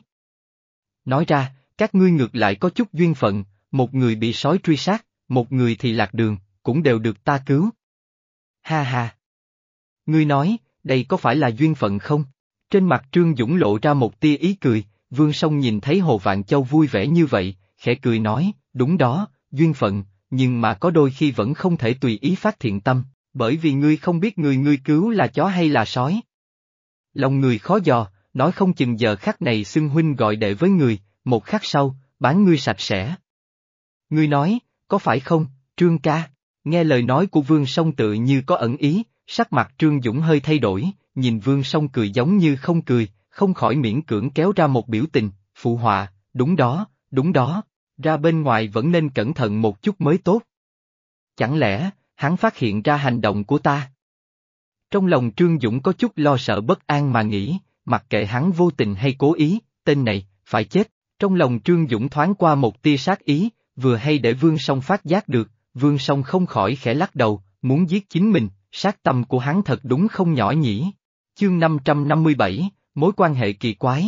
Nói ra, các ngươi ngược lại có chút duyên phận, một người bị sói truy sát, một người thì lạc đường, cũng đều được ta cứu. Ha ha. Ngươi nói, đây có phải là duyên phận không? Trên mặt Trương Dũng lộ ra một tia ý cười, Vương Song nhìn thấy Hồ Vạn Châu vui vẻ như vậy, khẽ cười nói, đúng đó, duyên phận, nhưng mà có đôi khi vẫn không thể tùy ý phát thiện tâm, bởi vì ngươi không biết người ngươi cứu là chó hay là sói. Lòng người khó dò, nói không chừng giờ khắc này xưng huynh gọi đệ với người, một khắc sau, bán ngươi sạch sẽ. Ngươi nói, có phải không, Trương ca? Nghe lời nói của Vương Song tự như có ẩn ý, sắc mặt Trương Dũng hơi thay đổi, nhìn Vương Song cười giống như không cười, không khỏi miễn cưỡng kéo ra một biểu tình, phụ họa, đúng đó, đúng đó, ra bên ngoài vẫn nên cẩn thận một chút mới tốt. Chẳng lẽ, hắn phát hiện ra hành động của ta? Trong lòng Trương Dũng có chút lo sợ bất an mà nghĩ, mặc kệ hắn vô tình hay cố ý, tên này, phải chết. Trong lòng Trương Dũng thoáng qua một tia sát ý, vừa hay để Vương Song phát giác được, Vương Song không khỏi khẽ lắc đầu, muốn giết chính mình, sát tâm của hắn thật đúng không nhỏ nhỉ. Chương năm trăm năm mươi bảy, mối quan hệ kỳ quái.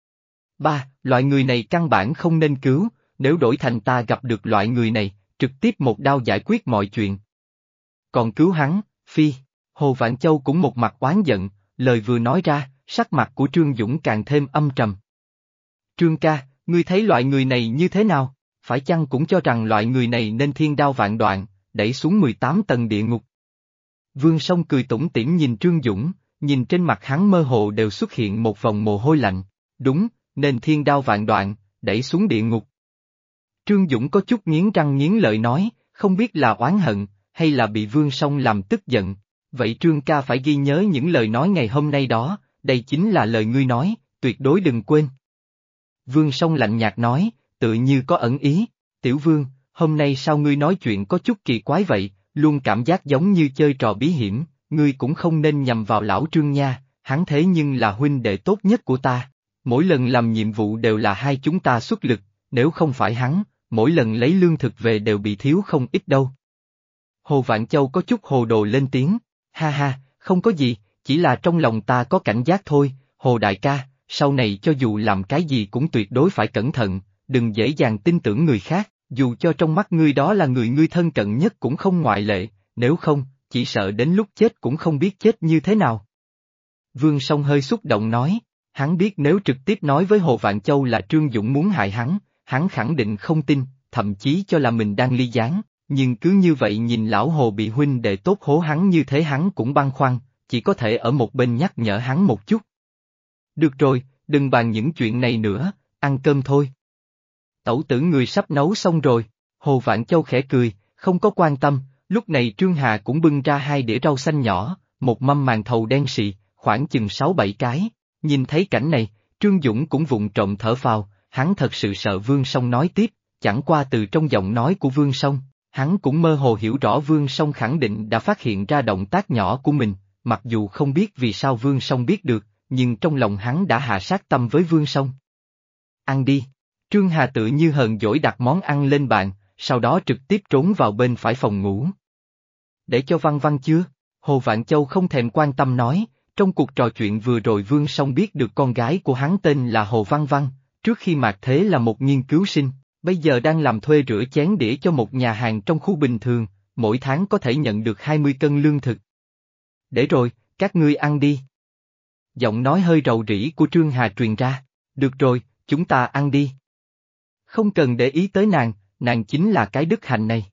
Ba, loại người này căn bản không nên cứu, nếu đổi thành ta gặp được loại người này, trực tiếp một đao giải quyết mọi chuyện. Còn cứu hắn, phi, Hồ Vạn Châu cũng một mặt oán giận, lời vừa nói ra, sắc mặt của Trương Dũng càng thêm âm trầm. Trương ca, ngươi thấy loại người này như thế nào? Phải chăng cũng cho rằng loại người này nên thiên đao vạn đoạn, đẩy xuống mười tám tầng địa ngục? Vương Song cười tủm tỉm nhìn Trương Dũng, nhìn trên mặt hắn mơ hồ đều xuất hiện một vòng mồ hôi lạnh. Đúng, nên thiên đao vạn đoạn, đẩy xuống địa ngục. Trương Dũng có chút nghiến răng nghiến lợi nói, không biết là oán hận, hay là bị Vương Song làm tức giận. Vậy Trương ca phải ghi nhớ những lời nói ngày hôm nay đó, đây chính là lời ngươi nói, tuyệt đối đừng quên. Vương Song lạnh nhạt nói, tự như có ẩn ý, Tiểu Vương, hôm nay sao ngươi nói chuyện có chút kỳ quái vậy, luôn cảm giác giống như chơi trò bí hiểm, ngươi cũng không nên nhầm vào lão Trương nha, hắn thế nhưng là huynh đệ tốt nhất của ta. Mỗi lần làm nhiệm vụ đều là hai chúng ta xuất lực, nếu không phải hắn, mỗi lần lấy lương thực về đều bị thiếu không ít đâu. Hồ Vạn Châu có chút hồ đồ lên tiếng, ha ha, không có gì, chỉ là trong lòng ta có cảnh giác thôi, Hồ đại ca, sau này cho dù làm cái gì cũng tuyệt đối phải cẩn thận, đừng dễ dàng tin tưởng người khác, dù cho trong mắt ngươi đó là người ngươi thân cận nhất cũng không ngoại lệ, nếu không, chỉ sợ đến lúc chết cũng không biết chết như thế nào. Vương Song hơi xúc động nói, hắn biết nếu trực tiếp nói với Hồ Vạn Châu là Trương Dũng muốn hại hắn, hắn khẳng định không tin, thậm chí cho là mình đang ly gián, nhưng cứ như vậy nhìn lão Hồ bị huynh đệ tốt hố hắn như thế hắn cũng băn khoăn, chỉ có thể ở một bên nhắc nhở hắn một chút. Được rồi, đừng bàn những chuyện này nữa, ăn cơm thôi. Tẩu tử người sắp nấu xong rồi, Hồ Vạn Châu khẽ cười, không có quan tâm, lúc này Trương Hà cũng bưng ra hai đĩa rau xanh nhỏ, một mâm màn thầu đen xì, khoảng chừng sáu bảy cái, nhìn thấy cảnh này, Trương Dũng cũng vụng trộm thở phào, hắn thật sự sợ Vương Song nói tiếp, chẳng qua từ trong giọng nói của Vương Song, hắn cũng mơ hồ hiểu rõ Vương Song khẳng định đã phát hiện ra động tác nhỏ của mình, mặc dù không biết vì sao Vương Song biết được, nhưng trong lòng hắn đã hạ sát tâm với Vương Song. Ăn đi. Trương Hà tự như hờn dỗi đặt món ăn lên bàn, sau đó trực tiếp trốn vào bên phải phòng ngủ. Để cho Văn Văn chưa? Hồ Vạn Châu không thèm quan tâm nói, trong cuộc trò chuyện vừa rồi Vương Song biết được con gái của hắn tên là Hồ Văn Văn, trước khi mạt thế là một nghiên cứu sinh, bây giờ đang làm thuê rửa chén đĩa cho một nhà hàng trong khu bình thường, mỗi tháng có thể nhận được hai mươi cân lương thực. Để rồi, các ngươi ăn đi. Giọng nói hơi rầu rĩ của Trương Hà truyền ra, được rồi, chúng ta ăn đi. Không cần để ý tới nàng, nàng chính là cái đức hạnh này.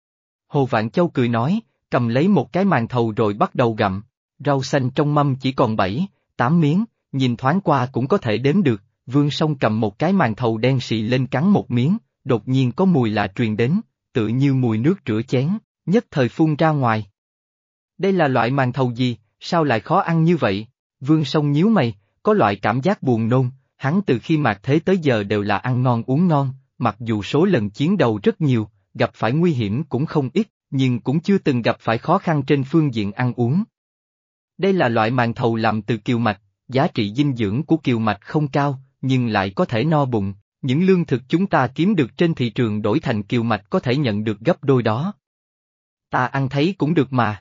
Hồ Vạn Châu cười nói, cầm lấy một cái màn thầu rồi bắt đầu gặm, rau xanh trong mâm chỉ còn bảy, tám miếng, nhìn thoáng qua cũng có thể đếm được, Vương Song cầm một cái màn thầu đen xì lên cắn một miếng, đột nhiên có mùi lạ truyền đến, tự như mùi nước rửa chén, nhất thời phun ra ngoài. Đây là loại màn thầu gì, sao lại khó ăn như vậy? Vương Song nhíu mày, có loại cảm giác buồn nôn, hắn từ khi mạt thế tới giờ đều là ăn ngon uống ngon, mặc dù số lần chiến đấu rất nhiều, gặp phải nguy hiểm cũng không ít, nhưng cũng chưa từng gặp phải khó khăn trên phương diện ăn uống. Đây là loại màn thầu làm từ kiều mạch, giá trị dinh dưỡng của kiều mạch không cao, nhưng lại có thể no bụng, những lương thực chúng ta kiếm được trên thị trường đổi thành kiều mạch có thể nhận được gấp đôi đó. Ta ăn thấy cũng được mà.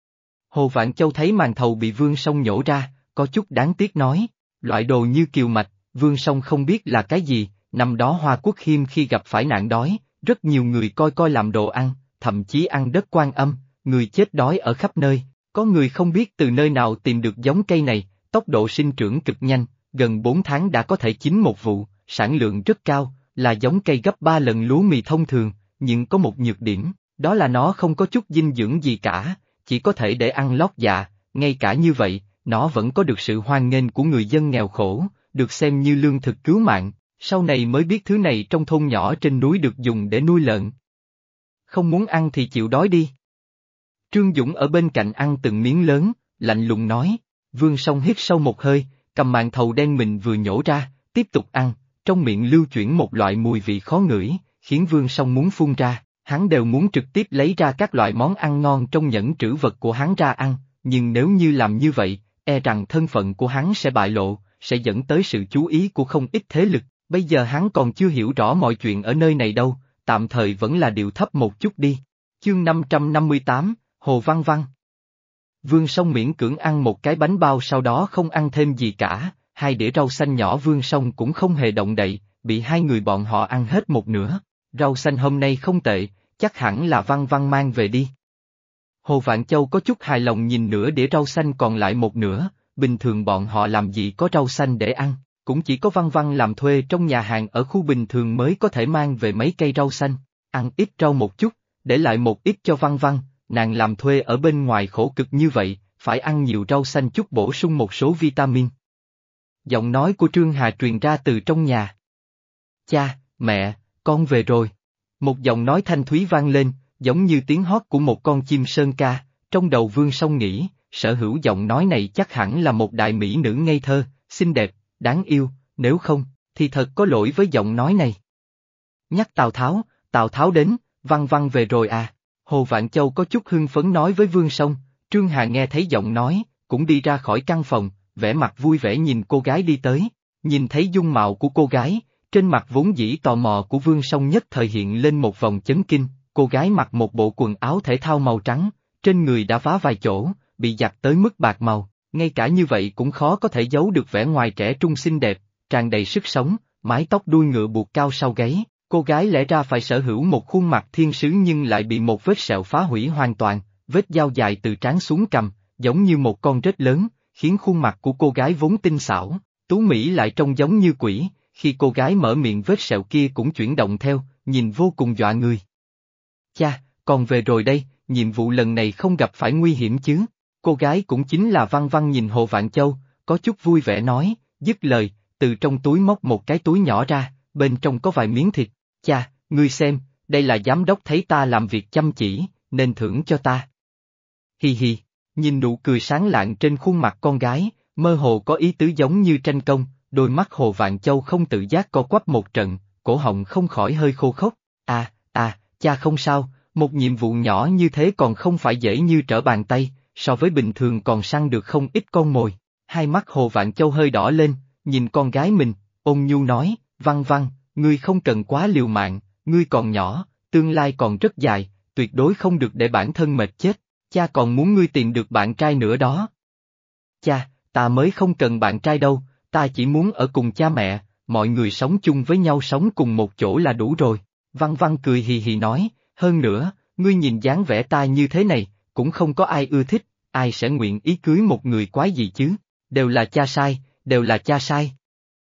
Hồ Vạn Châu thấy màn thầu bị Vương Song nhổ ra, có chút đáng tiếc nói, loại đồ như kiều mạch, Vương Song không biết là cái gì, năm đó Hoa Quốc Khiêm khi gặp phải nạn đói, rất nhiều người coi coi làm đồ ăn, thậm chí ăn đất Quan Âm, người chết đói ở khắp nơi, có người không biết từ nơi nào tìm được giống cây này, tốc độ sinh trưởng cực nhanh, gần bốn tháng đã có thể chín một vụ, sản lượng rất cao, là giống cây gấp ba lần lúa mì thông thường, nhưng có một nhược điểm, đó là nó không có chút dinh dưỡng gì cả, chỉ có thể để ăn lót dạ, ngay cả như vậy, nó vẫn có được sự hoan nghênh của người dân nghèo khổ, được xem như lương thực cứu mạng, sau này mới biết thứ này trong thôn nhỏ trên núi được dùng để nuôi lợn. Không muốn ăn thì chịu đói đi. Trương Dũng ở bên cạnh ăn từng miếng lớn, lạnh lùng nói, Vương Song hít sâu một hơi, cầm màn thầu đen mình vừa nhổ ra, tiếp tục ăn, trong miệng lưu chuyển một loại mùi vị khó ngửi, khiến Vương Song muốn phun ra, hắn đều muốn trực tiếp lấy ra các loại món ăn ngon trong nhẫn trữ vật của hắn ra ăn, nhưng nếu như làm như vậy, e rằng thân phận của hắn sẽ bại lộ, sẽ dẫn tới sự chú ý của không ít thế lực, bây giờ hắn còn chưa hiểu rõ mọi chuyện ở nơi này đâu, tạm thời vẫn là điệu thấp một chút đi. Chương năm trăm năm mươi tám, Hồ Văn Văn. Vương Song miễn cưỡng ăn một cái bánh bao sau đó không ăn thêm gì cả, hai đĩa rau xanh nhỏ Vương Song cũng không hề động đậy, bị hai người bọn họ ăn hết một nửa, rau xanh hôm nay không tệ, chắc hẳn là Văn Văn mang về đi. Hồ Vạn Châu có chút hài lòng nhìn nửa đĩa rau xanh còn lại một nửa, bình thường bọn họ làm gì có rau xanh để ăn, cũng chỉ có Văn Văn làm thuê trong nhà hàng ở khu bình thường mới có thể mang về mấy cây rau xanh, ăn ít rau một chút, để lại một ít cho Văn Văn, nàng làm thuê ở bên ngoài khổ cực như vậy, phải ăn nhiều rau xanh chút bổ sung một số vitamin. Giọng nói của Trương Hà truyền ra từ trong nhà. Cha, mẹ, con về rồi. Một giọng nói thanh thúy vang lên, giống như tiếng hót của một con chim sơn ca, trong đầu Vương Song nghĩ, sở hữu giọng nói này chắc hẳn là một đại mỹ nữ ngây thơ, xinh đẹp, đáng yêu, nếu không, thì thật có lỗi với giọng nói này. Nhắc Tào Tháo, Tào Tháo đến, Văn Văn về rồi à, Hồ Vạn Châu có chút hưng phấn nói với Vương Song, Trương Hà nghe thấy giọng nói, cũng đi ra khỏi căn phòng, vẻ mặt vui vẻ nhìn cô gái đi tới. Nhìn thấy dung mạo của cô gái, trên mặt vốn dĩ tò mò của Vương Song nhất thời hiện lên một vòng chấn kinh. Cô gái mặc một bộ quần áo thể thao màu trắng, trên người đã vá vài chỗ, bị giặt tới mức bạc màu, ngay cả như vậy cũng khó có thể giấu được vẻ ngoài trẻ trung xinh đẹp, tràn đầy sức sống, mái tóc đuôi ngựa buộc cao sau gáy. Cô gái lẽ ra phải sở hữu một khuôn mặt thiên sứ nhưng lại bị một vết sẹo phá hủy hoàn toàn, vết dao dài từ trán xuống cằm, giống như một con rết lớn, khiến khuôn mặt của cô gái vốn tinh xảo, tú mỹ lại trông giống như quỷ, khi cô gái mở miệng vết sẹo kia cũng chuyển động theo, nhìn vô cùng dọa người. Cha, còn về rồi đây, nhiệm vụ lần này không gặp phải nguy hiểm chứ? Cô gái cũng chính là Văn Văn nhìn Hồ Vạn Châu, có chút vui vẻ nói, dứt lời, từ trong túi móc một cái túi nhỏ ra, bên trong có vài miếng thịt. Cha, ngươi xem, đây là giám đốc thấy ta làm việc chăm chỉ, nên thưởng cho ta. Hi hi, nhìn nụ cười sáng lạng trên khuôn mặt con gái, mơ hồ có ý tứ giống như tranh công, đôi mắt Hồ Vạn Châu không tự giác co quắp một trận, cổ họng không khỏi hơi khô khốc. À, à, cha không sao, một nhiệm vụ nhỏ như thế còn không phải dễ như trở bàn tay, so với bình thường còn săn được không ít con mồi. Hai mắt Hồ Vạn Châu hơi đỏ lên, nhìn con gái mình, ôn nhu nói, Văn Văn, ngươi không cần quá liều mạng, ngươi còn nhỏ, tương lai còn rất dài, tuyệt đối không được để bản thân mệt chết, cha còn muốn ngươi tìm được bạn trai nữa đó. Cha, ta mới không cần bạn trai đâu, ta chỉ muốn ở cùng cha mẹ, mọi người sống chung với nhau sống cùng một chỗ là đủ rồi. Văn Văn cười hì hì nói, hơn nữa, ngươi nhìn dáng vẻ ta như thế này, cũng không có ai ưa thích, ai sẽ nguyện ý cưới một người quái gì chứ, đều là cha sai, đều là cha sai.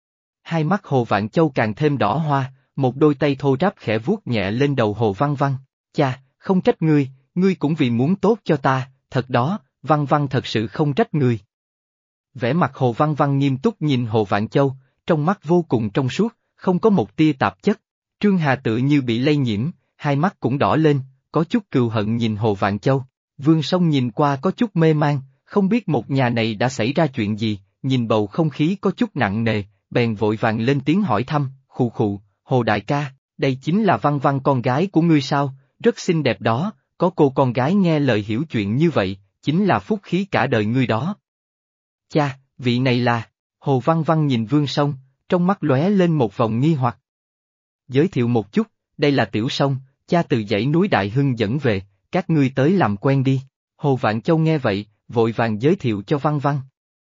Hai mắt Hồ Vạn Châu càng thêm đỏ hoa, một đôi tay thô ráp khẽ vuốt nhẹ lên đầu Hồ Văn Văn, cha, không trách ngươi, ngươi cũng vì muốn tốt cho ta, thật đó, Văn Văn thật sự không trách ngươi. Vẻ mặt Hồ Văn Văn nghiêm túc nhìn Hồ Vạn Châu, trong mắt vô cùng trong suốt, không có một tia tạp chất. Trương Hà tự như bị lây nhiễm, hai mắt cũng đỏ lên, có chút cừu hận nhìn Hồ Vạn Châu. Vương Song nhìn qua có chút mê man, không biết một nhà này đã xảy ra chuyện gì, nhìn bầu không khí có chút nặng nề, bèn vội vàng lên tiếng hỏi thăm, khụ khụ, Hồ đại ca, đây chính là Văn Văn con gái của ngươi sao, rất xinh đẹp đó, có cô con gái nghe lời hiểu chuyện như vậy, chính là phúc khí cả đời ngươi đó. Cha, vị này là, Hồ Văn Văn nhìn Vương Song, trong mắt lóe lên một vòng nghi hoặc. Giới thiệu một chút, đây là Tiểu Song, cha từ dãy núi Đại Hưng dẫn về, các ngươi tới làm quen đi. Hồ Vạn Châu nghe vậy, vội vàng giới thiệu cho Văn Văn.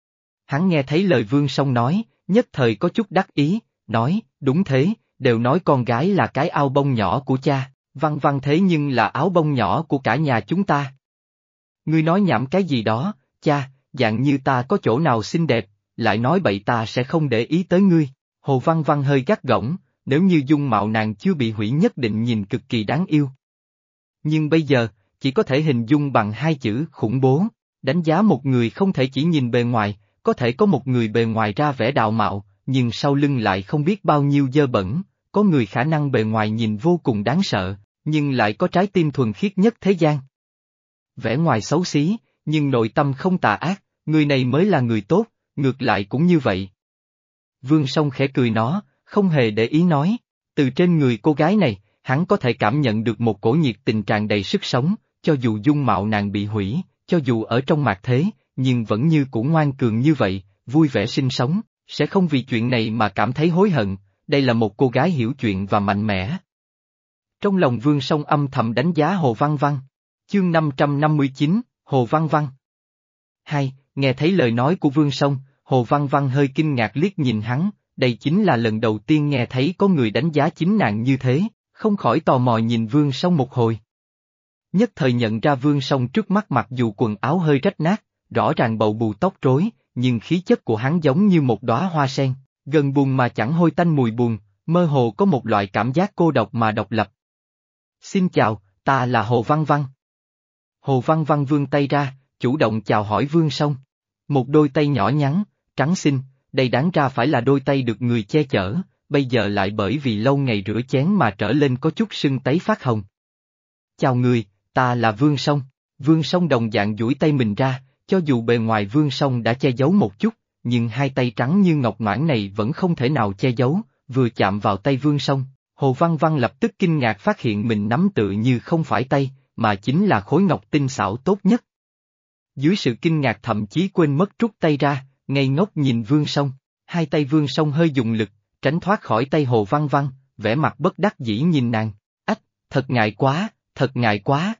Hắn nghe thấy lời Vương Song nói, nhất thời có chút đắc ý, nói, đúng thế, đều nói con gái là cái ao bông nhỏ của cha, Văn Văn thế nhưng là áo bông nhỏ của cả nhà chúng ta. Ngươi nói nhảm cái gì đó, cha, dạng như ta có chỗ nào xinh đẹp, lại nói bậy ta sẽ không để ý tới ngươi. Hồ Văn Văn hơi gắt gỏng, nếu như dung mạo nàng chưa bị hủy nhất định nhìn cực kỳ đáng yêu. Nhưng bây giờ, chỉ có thể hình dung bằng hai chữ khủng bố, đánh giá một người không thể chỉ nhìn bề ngoài, có thể có một người bề ngoài ra vẻ đạo mạo, nhưng sau lưng lại không biết bao nhiêu dơ bẩn, có người khả năng bề ngoài nhìn vô cùng đáng sợ, nhưng lại có trái tim thuần khiết nhất thế gian. Vẻ ngoài xấu xí, nhưng nội tâm không tà ác, người này mới là người tốt, ngược lại cũng như vậy. Vương Song khẽ cười nó, không hề để ý nói, từ trên người cô gái này, hắn có thể cảm nhận được một cổ nhiệt tình tràn đầy sức sống, cho dù dung mạo nàng bị hủy, cho dù ở trong mạt thế, nhưng vẫn như cũ ngoan cường như vậy, vui vẻ sinh sống, sẽ không vì chuyện này mà cảm thấy hối hận, đây là một cô gái hiểu chuyện và mạnh mẽ. Trong lòng Vương Song âm thầm đánh giá Hồ Văn Văn. Chương năm trăm năm mươi chín, Hồ Văn Văn. Hai, nghe thấy lời nói của Vương Song, Hồ Văn Văn hơi kinh ngạc liếc nhìn hắn, đây chính là lần đầu tiên nghe thấy có người đánh giá chính nàng như thế, không khỏi tò mò nhìn Vương Song một hồi. Nhất thời nhận ra Vương Song trước mắt mặc dù quần áo hơi rách nát, rõ ràng bầu bù tóc rối, nhưng khí chất của hắn giống như một đóa hoa sen, gần buồn mà chẳng hôi tanh mùi buồn, mơ hồ có một loại cảm giác cô độc mà độc lập. Xin chào, ta là Hồ Văn Văn. Hồ Văn Văn vươn tay ra, chủ động chào hỏi Vương Song. Một đôi tay nhỏ nhắn, trắng xinh, đây đáng ra phải là đôi tay được người che chở, bây giờ lại bởi vì lâu ngày rửa chén mà trở lên có chút sưng tấy phát hồng. Chào người, ta là Vương Song. Vương Song đồng dạng duỗi tay mình ra, cho dù bề ngoài Vương Song đã che giấu một chút, nhưng hai tay trắng như ngọc noãn này vẫn không thể nào che giấu, vừa chạm vào tay Vương Song, Hồ Văn Văn lập tức kinh ngạc phát hiện mình nắm tự như không phải tay, mà chính là khối ngọc tinh xảo tốt nhất. Dưới sự kinh ngạc thậm chí quên mất rút tay ra, ngây ngốc nhìn Vương Song, hai tay Vương Song hơi dùng lực, tránh thoát khỏi tay Hồ Văn Văn, vẻ mặt bất đắc dĩ nhìn nàng, ách, thật ngại quá, thật ngại quá.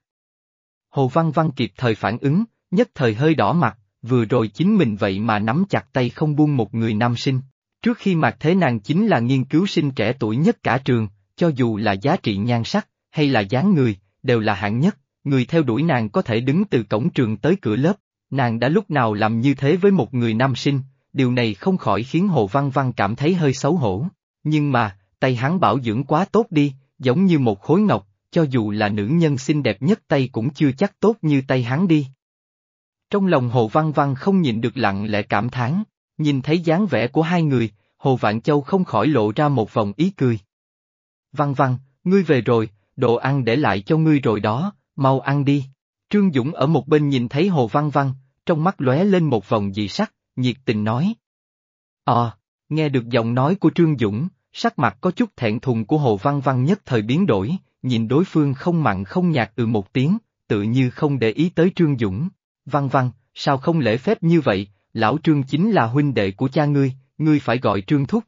Hồ Văn Văn kịp thời phản ứng, nhất thời hơi đỏ mặt, vừa rồi chính mình vậy mà nắm chặt tay không buông một người nam sinh. Trước khi Mạc Thế nàng chính là nghiên cứu sinh trẻ tuổi nhất cả trường, cho dù là giá trị nhan sắc, hay là dáng người, đều là hạng nhất, người theo đuổi nàng có thể đứng từ cổng trường tới cửa lớp, nàng đã lúc nào làm như thế với một người nam sinh, điều này không khỏi khiến Hồ Văn Văn cảm thấy hơi xấu hổ. Nhưng mà, tay hắn bảo dưỡng quá tốt đi, giống như một khối ngọc, cho dù là nữ nhân xinh đẹp nhất tay cũng chưa chắc tốt như tay hắn đi. Trong lòng Hồ Văn Văn không nhịn được lặng lẽ cảm thán, nhìn thấy dáng vẻ của hai người, Hồ Vạn Châu không khỏi lộ ra một vòng ý cười. Văn Văn, ngươi về rồi, đồ ăn để lại cho ngươi rồi đó, mau ăn đi. Trương Dũng ở một bên nhìn thấy Hồ Văn Văn, trong mắt lóe lên một vòng dị sắc, nhiệt tình nói. Ờ, nghe được giọng nói của Trương Dũng, sắc mặt có chút thẹn thùng của Hồ Văn Văn nhất thời biến đổi, nhìn đối phương không mặn không nhạt ừ một tiếng, tự như không để ý tới Trương Dũng. Văn Văn, sao không lễ phép như vậy, lão Trương chính là huynh đệ của cha ngươi, ngươi phải gọi Trương thúc.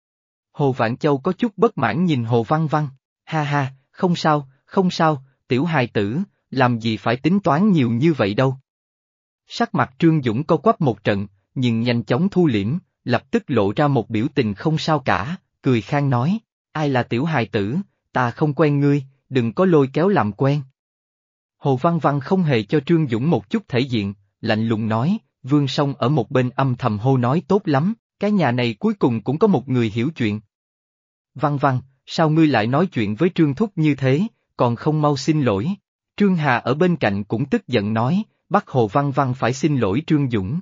Hồ Vạn Châu có chút bất mãn nhìn Hồ Văn Văn, ha ha, không sao, không sao, tiểu hài tử, làm gì phải tính toán nhiều như vậy đâu. Sắc mặt Trương Dũng co quắp một trận, nhưng nhanh chóng thu liễm, lập tức lộ ra một biểu tình không sao cả, cười khang nói, ai là tiểu hài tử, ta không quen ngươi, đừng có lôi kéo làm quen. Hồ Văn Văn không hề cho Trương Dũng một chút thể diện, lạnh lùng nói, Vương Song ở một bên âm thầm hô nói tốt lắm, cái nhà này cuối cùng cũng có một người hiểu chuyện. Văn Văn, sao ngươi lại nói chuyện với Trương Thúc như thế, còn không mau xin lỗi? Trương Hà ở bên cạnh cũng tức giận nói, bắt Hồ Văn Văn phải xin lỗi Trương Dũng.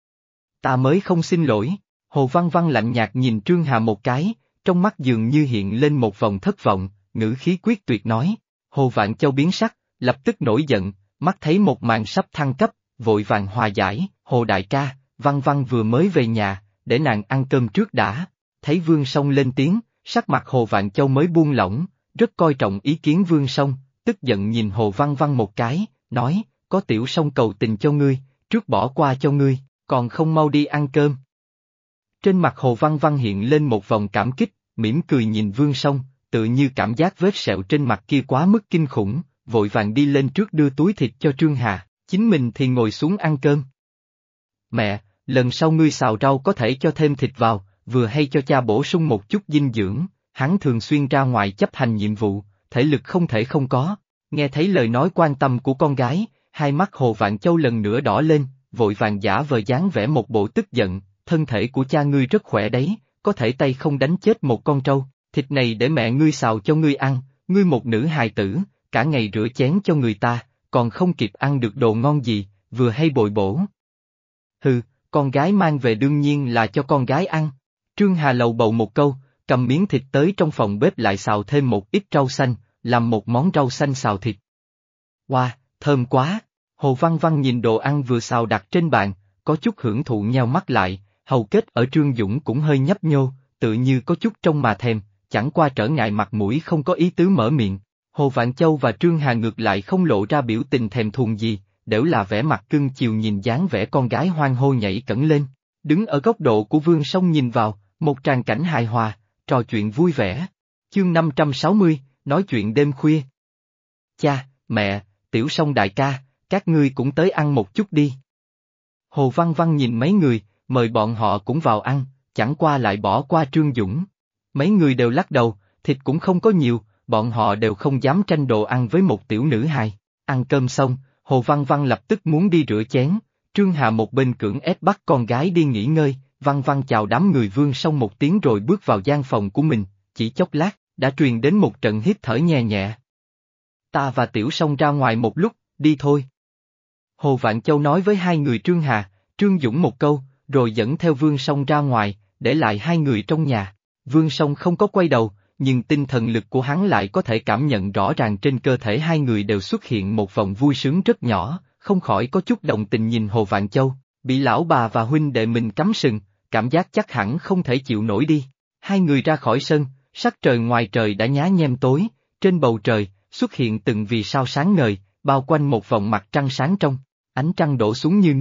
Ta mới không xin lỗi, Hồ Văn Văn lạnh nhạt nhìn Trương Hà một cái, trong mắt dường như hiện lên một vòng thất vọng, ngữ khí quyết tuyệt nói, Hồ Vạn Châu biến sắc, lập tức nổi giận, mắt thấy một màn sắp thăng cấp, vội vàng hòa giải, Hồ đại ca, Văn Văn vừa mới về nhà, để nàng ăn cơm trước đã, thấy Vương Song lên tiếng, sắc mặt Hồ Vạn Châu mới buông lỏng, rất coi trọng ý kiến Vương Song, tức giận nhìn Hồ Văn Văn một cái, nói, có tiểu Song cầu tình cho ngươi, trước bỏ qua cho ngươi, còn không mau đi ăn cơm. Trên mặt Hồ Văn Văn hiện lên một vòng cảm kích, mỉm cười nhìn Vương Song, tự như cảm giác vết sẹo trên mặt kia quá mức kinh khủng, vội vàng đi lên trước đưa túi thịt cho Trương Hà, chính mình thì ngồi xuống ăn cơm. Mẹ, lần sau ngươi xào rau có thể cho thêm thịt vào, vừa hay cho cha bổ sung một chút dinh dưỡng, hắn thường xuyên ra ngoài chấp hành nhiệm vụ, thể lực không thể không có. Nghe thấy lời nói quan tâm của con gái, hai mắt Hồ Vạn Châu lần nữa đỏ lên, vội vàng giả vờ dáng vẻ một bộ tức giận, thân thể của cha ngươi rất khỏe đấy, có thể tay không đánh chết một con trâu, thịt này để mẹ ngươi xào cho ngươi ăn, ngươi một nữ hài tử, cả ngày rửa chén cho người ta, còn không kịp ăn được đồ ngon gì, vừa hay bồi bổ. Hừ, con gái mang về đương nhiên là cho con gái ăn. Trương Hà lầu bầu một câu, cầm miếng thịt tới trong phòng bếp lại xào thêm một ít rau xanh, làm một món rau xanh xào thịt. Wow, thơm quá! Hồ Văn Văn nhìn đồ ăn vừa xào đặt trên bàn, có chút hưởng thụ nheo mắt lại, hầu kết ở Trương Dũng cũng hơi nhấp nhô, tự như có chút trông mà thèm, chẳng qua trở ngại mặt mũi không có ý tứ mở miệng. Hồ Vạn Châu và Trương Hà ngược lại không lộ ra biểu tình thèm thuồng gì, đều là vẻ mặt cưng chiều nhìn dáng vẻ con gái hoang hô nhảy cẫng lên. Đứng ở góc độ của Vương Song nhìn vào, một tràng cảnh hài hòa, trò chuyện vui vẻ. Chương năm trăm sáu mươi, nói chuyện đêm khuya. Cha, mẹ, Tiểu Song đại ca, các ngươi cũng tới ăn một chút đi. Hồ Văn Văn nhìn mấy người, mời bọn họ cũng vào ăn, chẳng qua lại bỏ qua Trương Dũng. Mấy người đều lắc đầu, thịt cũng không có nhiều, bọn họ đều không dám tranh đồ ăn với một tiểu nữ hài. Ăn cơm xong, Hồ Văn Văn lập tức muốn đi rửa chén, Trương Hà một bên cưỡng ép bắt con gái đi nghỉ ngơi, Văn Văn chào đám người Vương Song một tiếng rồi bước vào gian phòng của mình, chỉ chốc lát, đã truyền đến một trận hít thở nhẹ nhẹ. Ta và Tiểu Song ra ngoài một lúc, đi thôi. Hồ Vạn Châu nói với hai người Trương Hà, Trương Dũng một câu, rồi dẫn theo Vương Song ra ngoài, để lại hai người trong nhà. Vương Song không có quay đầu, nhưng tinh thần lực của hắn lại có thể cảm nhận rõ ràng trên cơ thể hai người đều xuất hiện một vòng vui sướng rất nhỏ, không khỏi có chút đồng tình nhìn Hồ Vạn Châu, bị lão bà và huynh đệ mình cắm sừng, cảm giác chắc hẳn không thể chịu nổi đi. Hai người ra khỏi sân, sắc trời ngoài trời đã nhá nhem tối, trên bầu trời, xuất hiện từng vì sao sáng ngời, bao quanh một vòng mặt trăng sáng trong, ánh trăng đổ xuống như nước,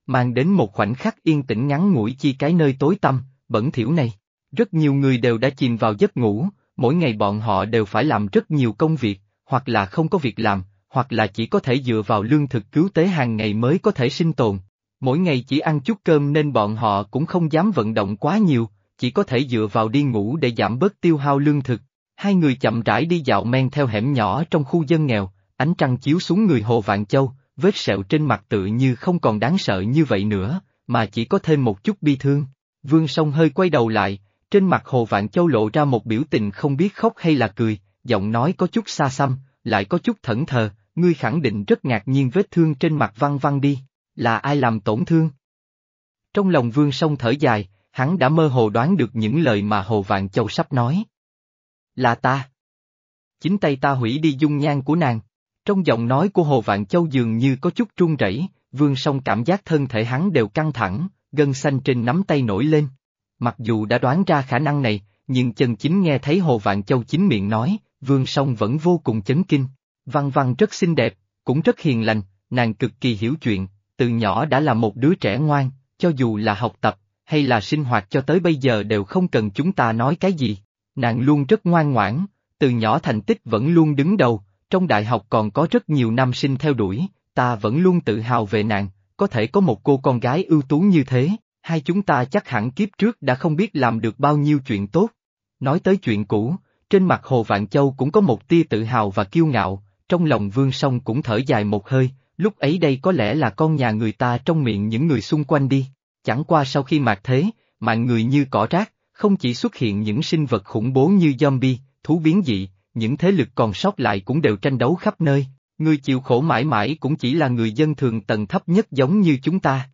mang đến một khoảnh khắc yên tĩnh ngắn ngủi chi cái nơi tối tăm, bẩn thỉu này. Rất nhiều người đều đã chìm vào giấc ngủ, mỗi ngày bọn họ đều phải làm rất nhiều công việc, hoặc là không có việc làm, hoặc là chỉ có thể dựa vào lương thực cứu tế hàng ngày mới có thể sinh tồn. Mỗi ngày chỉ ăn chút cơm nên bọn họ cũng không dám vận động quá nhiều, chỉ có thể dựa vào đi ngủ để giảm bớt tiêu hao lương thực. Hai người chậm rãi đi dạo men theo hẻm nhỏ trong khu dân nghèo, ánh trăng chiếu xuống người Hồ Vạn Châu, vết sẹo trên mặt tựa như không còn đáng sợ như vậy nữa, mà chỉ có thêm một chút bi thương. Vương Song hơi quay đầu lại, trên mặt Hồ Vạn Châu lộ ra một biểu tình không biết khóc hay là cười, giọng nói có chút xa xăm, lại có chút thẫn thờ, ngươi khẳng định rất ngạc nhiên vết thương trên mặt Văn Văn đi, là ai làm tổn thương? Trong lòng Vương Song thở dài, hắn đã mơ hồ đoán được những lời mà Hồ Vạn Châu sắp nói. Là ta. Chính tay ta hủy đi dung nhan của nàng. Trong giọng nói của Hồ Vạn Châu dường như có chút run rẩy, Vương Song cảm giác thân thể hắn đều căng thẳng, gân xanh trên nắm tay nổi lên. Mặc dù đã đoán ra khả năng này, nhưng chân chính nghe thấy Hồ Vạn Châu chính miệng nói, Vương Song vẫn vô cùng chấn kinh. Văn Văn rất xinh đẹp, cũng rất hiền lành, nàng cực kỳ hiểu chuyện, từ nhỏ đã là một đứa trẻ ngoan, cho dù là học tập, hay là sinh hoạt cho tới bây giờ đều không cần chúng ta nói cái gì. Nàng luôn rất ngoan ngoãn, từ nhỏ thành tích vẫn luôn đứng đầu, trong đại học còn có rất nhiều nam sinh theo đuổi, ta vẫn luôn tự hào về nàng, có thể có một cô con gái ưu tú như thế, hai chúng ta chắc hẳn kiếp trước đã không biết làm được bao nhiêu chuyện tốt. Nói tới chuyện cũ, trên mặt Hồ Vạn Châu cũng có một tia tự hào và kiêu ngạo, trong lòng Vương Song cũng thở dài một hơi, lúc ấy đây có lẽ là con nhà người ta trong miệng những người xung quanh đi, chẳng qua sau khi mạt thế, mạng người như cỏ rác, không chỉ xuất hiện những sinh vật khủng bố như zombie, thú biến dị, những thế lực còn sót lại cũng đều tranh đấu khắp nơi, người chịu khổ mãi mãi cũng chỉ là người dân thường tầng thấp nhất giống như chúng ta.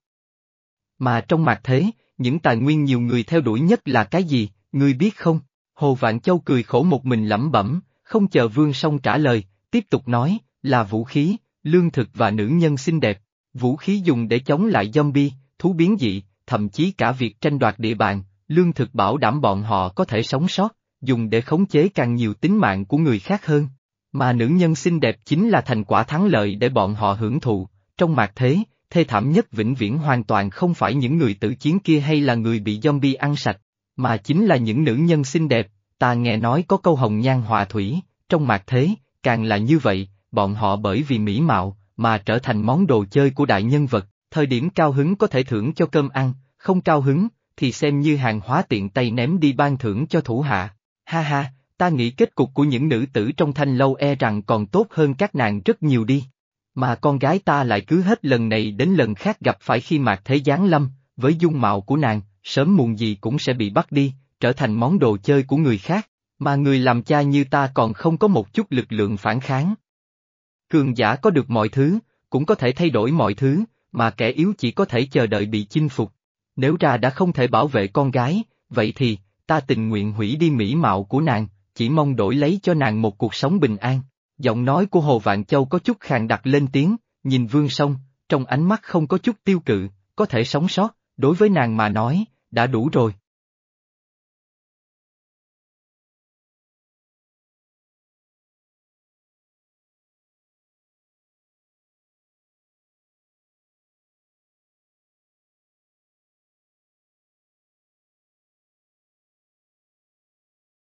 Mà trong mạt thế, những tài nguyên nhiều người theo đuổi nhất là cái gì, ngươi biết không? Hồ Vạn Châu cười khổ một mình lẩm bẩm, không chờ Vương Song trả lời, tiếp tục nói, là vũ khí, lương thực và nữ nhân xinh đẹp. Vũ khí dùng để chống lại zombie, thú biến dị, thậm chí cả việc tranh đoạt địa bàn, lương thực bảo đảm bọn họ có thể sống sót, dùng để khống chế càng nhiều tính mạng của người khác hơn. Mà nữ nhân xinh đẹp chính là thành quả thắng lợi để bọn họ hưởng thụ, trong mạt thế, thê thảm nhất vĩnh viễn hoàn toàn không phải những người tử chiến kia hay là người bị zombie ăn sạch, mà chính là những nữ nhân xinh đẹp. Ta nghe nói có câu hồng nhan họa thủy, trong mạt thế, càng là như vậy, bọn họ bởi vì mỹ mạo, mà trở thành món đồ chơi của đại nhân vật, thời điểm cao hứng có thể thưởng cho cơm ăn, không cao hứng, thì xem như hàng hóa tiện tay ném đi ban thưởng cho thủ hạ. Ha ha, ta nghĩ kết cục của những nữ tử trong thanh lâu e rằng còn tốt hơn các nàng rất nhiều đi. Mà con gái ta lại cứ hết lần này đến lần khác gặp phải khi mạt thế giáng lâm, với dung mạo của nàng, sớm muộn gì cũng sẽ bị bắt đi, trở thành món đồ chơi của người khác, mà người làm cha như ta còn không có một chút lực lượng phản kháng. Cường giả có được mọi thứ, cũng có thể thay đổi mọi thứ, mà kẻ yếu chỉ có thể chờ đợi bị chinh phục. Nếu ra đã không thể bảo vệ con gái, vậy thì, ta tình nguyện hủy đi mỹ mạo của nàng, chỉ mong đổi lấy cho nàng một cuộc sống bình an. Giọng nói của Hồ Vạn Châu có chút khàn đặc lên tiếng, nhìn Vương Song, trong ánh mắt không có chút tiêu cự, có thể sống sót, đối với nàng mà nói, đã đủ rồi.